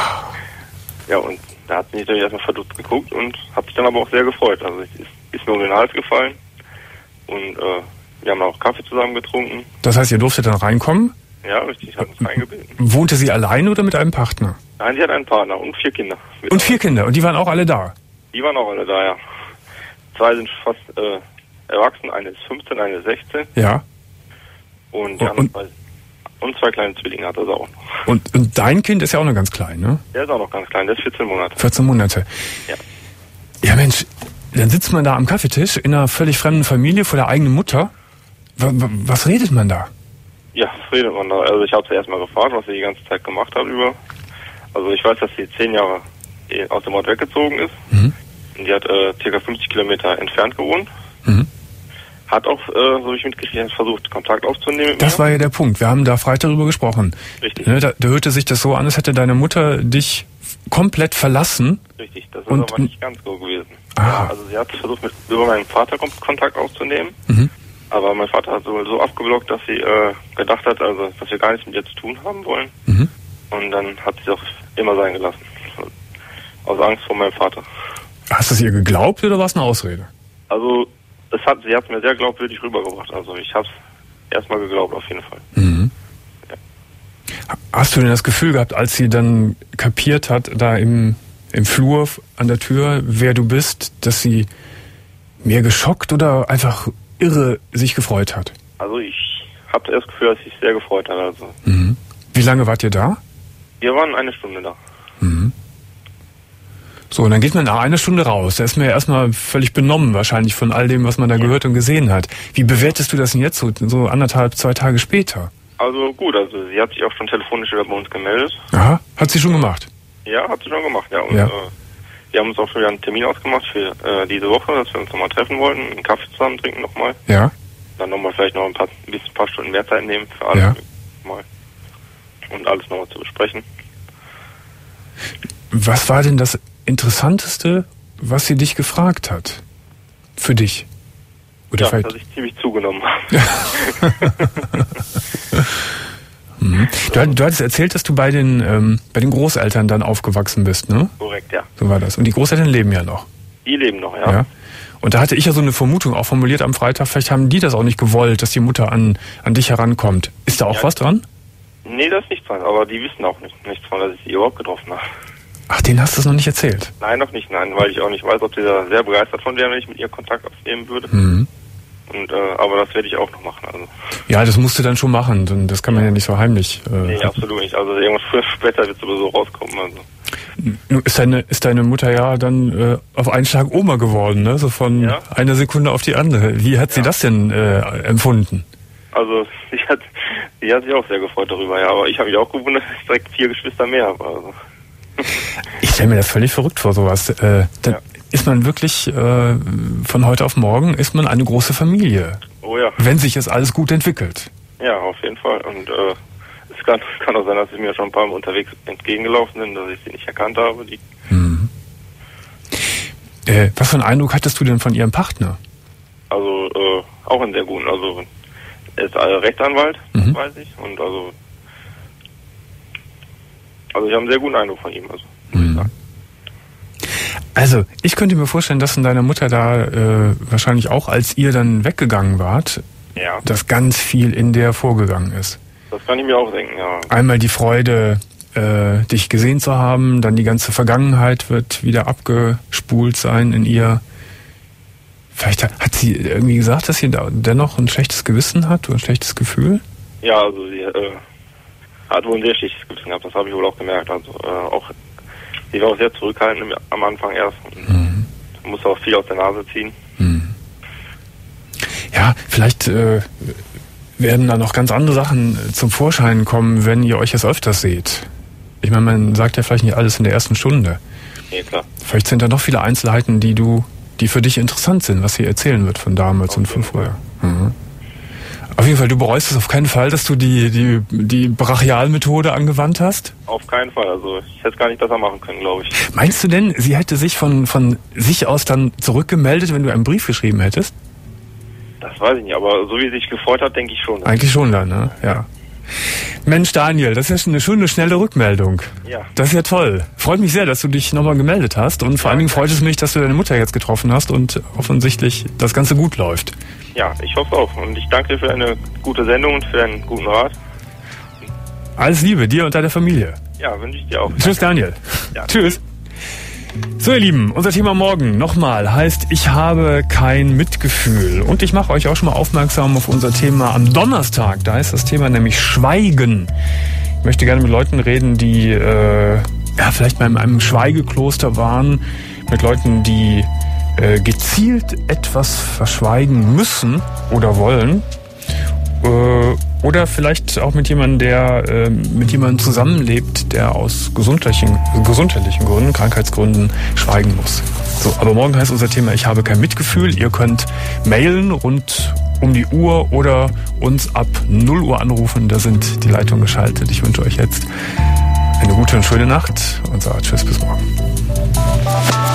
Ja, und da hat sie natürlich erstmal verdutzt geguckt und hat sich dann aber auch sehr gefreut. Also es ist, ist mir um den Hals gefallen und äh, wir haben auch Kaffee zusammen getrunken. Das heißt, ihr durftet dann reinkommen? Ja, richtig, hat uns reingebeten. Wohnte sie alleine oder mit einem Partner? Nein, sie hat einen Partner und vier Kinder. Und vier Kinder, und die waren auch alle da? Die waren auch alle da, ja. Zwei sind fast äh, erwachsen, eine ist fünfzehn, eine ist sechzehn. Ja. Und, die und, und, zwei, und zwei kleine Zwillinge hat er auch noch. Und, und dein Kind ist ja auch noch ganz klein, ne? Der ist auch noch ganz klein, der ist vierzehn Monate. vierzehn Monate. Ja. Ja, Mensch, dann sitzt man da am Kaffeetisch in einer völlig fremden Familie vor der eigenen Mutter. Was, was redet man da? Ja, was redet man da? Also ich habe sie erstmal gefragt, was sie die ganze Zeit gemacht hat über. Also ich weiß, dass sie zehn Jahre aus dem Ort weggezogen ist. Mhm. Und die hat äh, circa fünfzig Kilometer entfernt gewohnt. Mhm. Hat auch, äh, so wie ich mitgekriegt habe, versucht, Kontakt aufzunehmen. Mit das mir. war ja der Punkt. Wir haben da Freitag darüber gesprochen. Richtig. Ne, da, da hörte sich das so an, als hätte deine Mutter dich komplett verlassen. Richtig. Das ist Und, aber nicht ganz so gewesen. Ah. Ja, also sie hat versucht, mit über meinen Vater Kontakt aufzunehmen. Mhm. Aber mein Vater hat so, so abgeblockt, dass sie äh, gedacht hat, also dass wir gar nichts mit ihr zu tun haben wollen. Mhm. Und dann hat sie es auch immer sein gelassen. Aus Angst vor meinem Vater. Hast du es ihr geglaubt oder war es eine Ausrede? Also es hat, sie hat es mir sehr glaubwürdig rübergebracht. Also ich habe es erstmal geglaubt, auf jeden Fall. Mhm. Ja. Hast du denn das Gefühl gehabt, als sie dann kapiert hat, da im, im Flur an der Tür, wer du bist, dass sie mehr geschockt oder einfach irre sich gefreut hat? Also ich habe das Gefühl, dass sie sich sehr gefreut hat. Also. Mhm. Wie lange wart ihr da? Wir waren eine Stunde da. Mhm. So, und dann geht man nach einer Stunde raus. Da ist man ja erstmal völlig benommen wahrscheinlich von all dem, was man da ja. gehört und gesehen hat. Wie bewertest du das denn jetzt so, so anderthalb, zwei Tage später? Also gut, also sie hat sich auch schon telefonisch wieder bei uns gemeldet. Aha, hat sie schon gemacht? Ja, hat sie schon gemacht, ja. Und ja. Äh, wir haben uns auch schon wieder einen Termin ausgemacht für äh, diese Woche, dass wir uns nochmal treffen wollten, einen Kaffee zusammen trinken nochmal. Ja. Dann nochmal vielleicht noch ein paar, ein bisschen, ein paar Stunden mehr Zeit nehmen für alles ja. mal. Und alles nochmal zu besprechen. Was war denn das Interessanteste, was sie dich gefragt hat? Für dich? Oder ja, vielleicht... dass ich ziemlich zugenommen habe. mhm. du, du hattest erzählt, dass du bei den, ähm, bei den Großeltern dann aufgewachsen bist, ne? Korrekt, ja. So war das. Und die Großeltern leben ja noch. Die leben noch, ja. ja. Und da hatte ich ja so eine Vermutung auch formuliert am Freitag, vielleicht haben die das auch nicht gewollt, dass die Mutter an, an dich herankommt. Ist da auch ja. was dran? Nee, das ist nichts dran, aber die wissen auch nicht, nichts von, dass ich sie überhaupt getroffen habe. Ach, denen hast du es noch nicht erzählt? Nein, noch nicht, nein, weil ich auch nicht weiß, ob sie da sehr begeistert von wären, wenn ich mit ihr Kontakt aufnehmen würde. Mhm. Und, äh, aber das werde ich auch noch machen. Also. Ja, das musst du dann schon machen, denn das kann man ja nicht so heimlich. Äh, nee, absolut nicht. Also irgendwas früher später wird sowieso rauskommen. Also. Nun ist deine, ist deine Mutter ja dann äh, auf einen Schlag Oma geworden, ne? So von ja. einer Sekunde auf die andere. Wie hat sie ja. das denn äh, empfunden? Also sie hat, sie hat sich auch sehr gefreut darüber, ja. Aber ich habe mich auch gewundert, dass ich direkt vier Geschwister mehr habe. Also. Ich stelle mir das völlig verrückt vor, sowas. Äh, dann ja. ist man wirklich äh, von heute auf morgen ist man eine große Familie. Oh ja. Wenn sich es alles gut entwickelt. Ja, auf jeden Fall. Und äh, es kann, kann auch sein, dass sie mir schon ein paar Mal unterwegs entgegengelaufen sind, dass ich sie nicht erkannt habe. Die mhm. äh, was für einen Eindruck hattest du denn von ihrem Partner? Also äh, auch einen sehr guten. Also er ist Rechtsanwalt, mhm. weiß ich. Und also Also ich habe einen sehr guten Eindruck von ihm, also muss ich sagen. Also, ich könnte mir vorstellen, dass in deiner Mutter da äh, wahrscheinlich auch, als ihr dann weggegangen wart, ja. dass ganz viel in der vorgegangen ist. Das kann ich mir auch denken, ja. Einmal die Freude, äh, dich gesehen zu haben, dann die ganze Vergangenheit wird wieder abgespult sein in ihr. Vielleicht hat, hat sie irgendwie gesagt, dass sie da dennoch ein schlechtes Gewissen hat oder ein schlechtes Gefühl? Ja, also sie äh, hat wohl ein sehr schlechtes Gewissen gehabt, das habe ich wohl auch gemerkt. Also äh, auch sie war auch sehr zurückhaltend am Anfang erst. Mhm. Musste auch viel aus der Nase ziehen. Mhm. Ja, vielleicht äh, werden da noch ganz andere Sachen zum Vorschein kommen, wenn ihr euch jetzt öfters seht. Ich meine, man sagt ja vielleicht nicht alles in der ersten Stunde. Ja, klar. Vielleicht sind da noch viele Einzelheiten, die du, die für dich interessant sind, was sie erzählen wird von damals und von vorher. Mhm. Auf jeden Fall, du bereust es auf keinen Fall, dass du die, die, die Brachialmethode angewandt hast? Auf keinen Fall, also ich hätte es gar nicht besser machen können, glaube ich. Meinst du denn, sie hätte sich von, von sich aus dann zurückgemeldet, wenn du einen Brief geschrieben hättest? Das weiß ich nicht, aber so wie sie sich gefreut hat, denke ich schon. Eigentlich schon dann, ne? Ja. Mensch, Daniel, das ist ja schon eine schöne, schnelle Rückmeldung. Ja. Das ist ja toll. Freut mich sehr, dass du dich nochmal gemeldet hast und vor allen Dingen freut es mich, dass du deine Mutter jetzt getroffen hast und offensichtlich das Ganze gut läuft. Ja, ich hoffe auch. Und ich danke dir für eine gute Sendung und für deinen guten Rat. Alles Liebe, dir und deiner Familie. Ja, wünsche ich dir auch. Tschüss, Daniel. Ja. Tschüss. So, ihr Lieben, unser Thema morgen nochmal heißt, ich habe kein Mitgefühl. Und ich mache euch auch schon mal aufmerksam auf unser Thema am Donnerstag. Da ist das Thema nämlich Schweigen. Ich möchte gerne mit Leuten reden, die äh, ja vielleicht mal in einem Schweigekloster waren. Mit Leuten, die äh, gezielt etwas verschweigen müssen oder wollen. Äh, oder vielleicht auch mit jemandem, der äh, mit jemandem zusammenlebt, der aus gesundheitlichen, gesundheitlichen Gründen, Krankheitsgründen schweigen muss. So, aber morgen heißt unser Thema, ich habe kein Mitgefühl. Ihr könnt mailen rund um die Uhr oder uns ab null Uhr anrufen. Da sind die Leitungen geschaltet. Ich wünsche euch jetzt eine gute gute und schöne Nacht und sage Tschüss, bis morgen.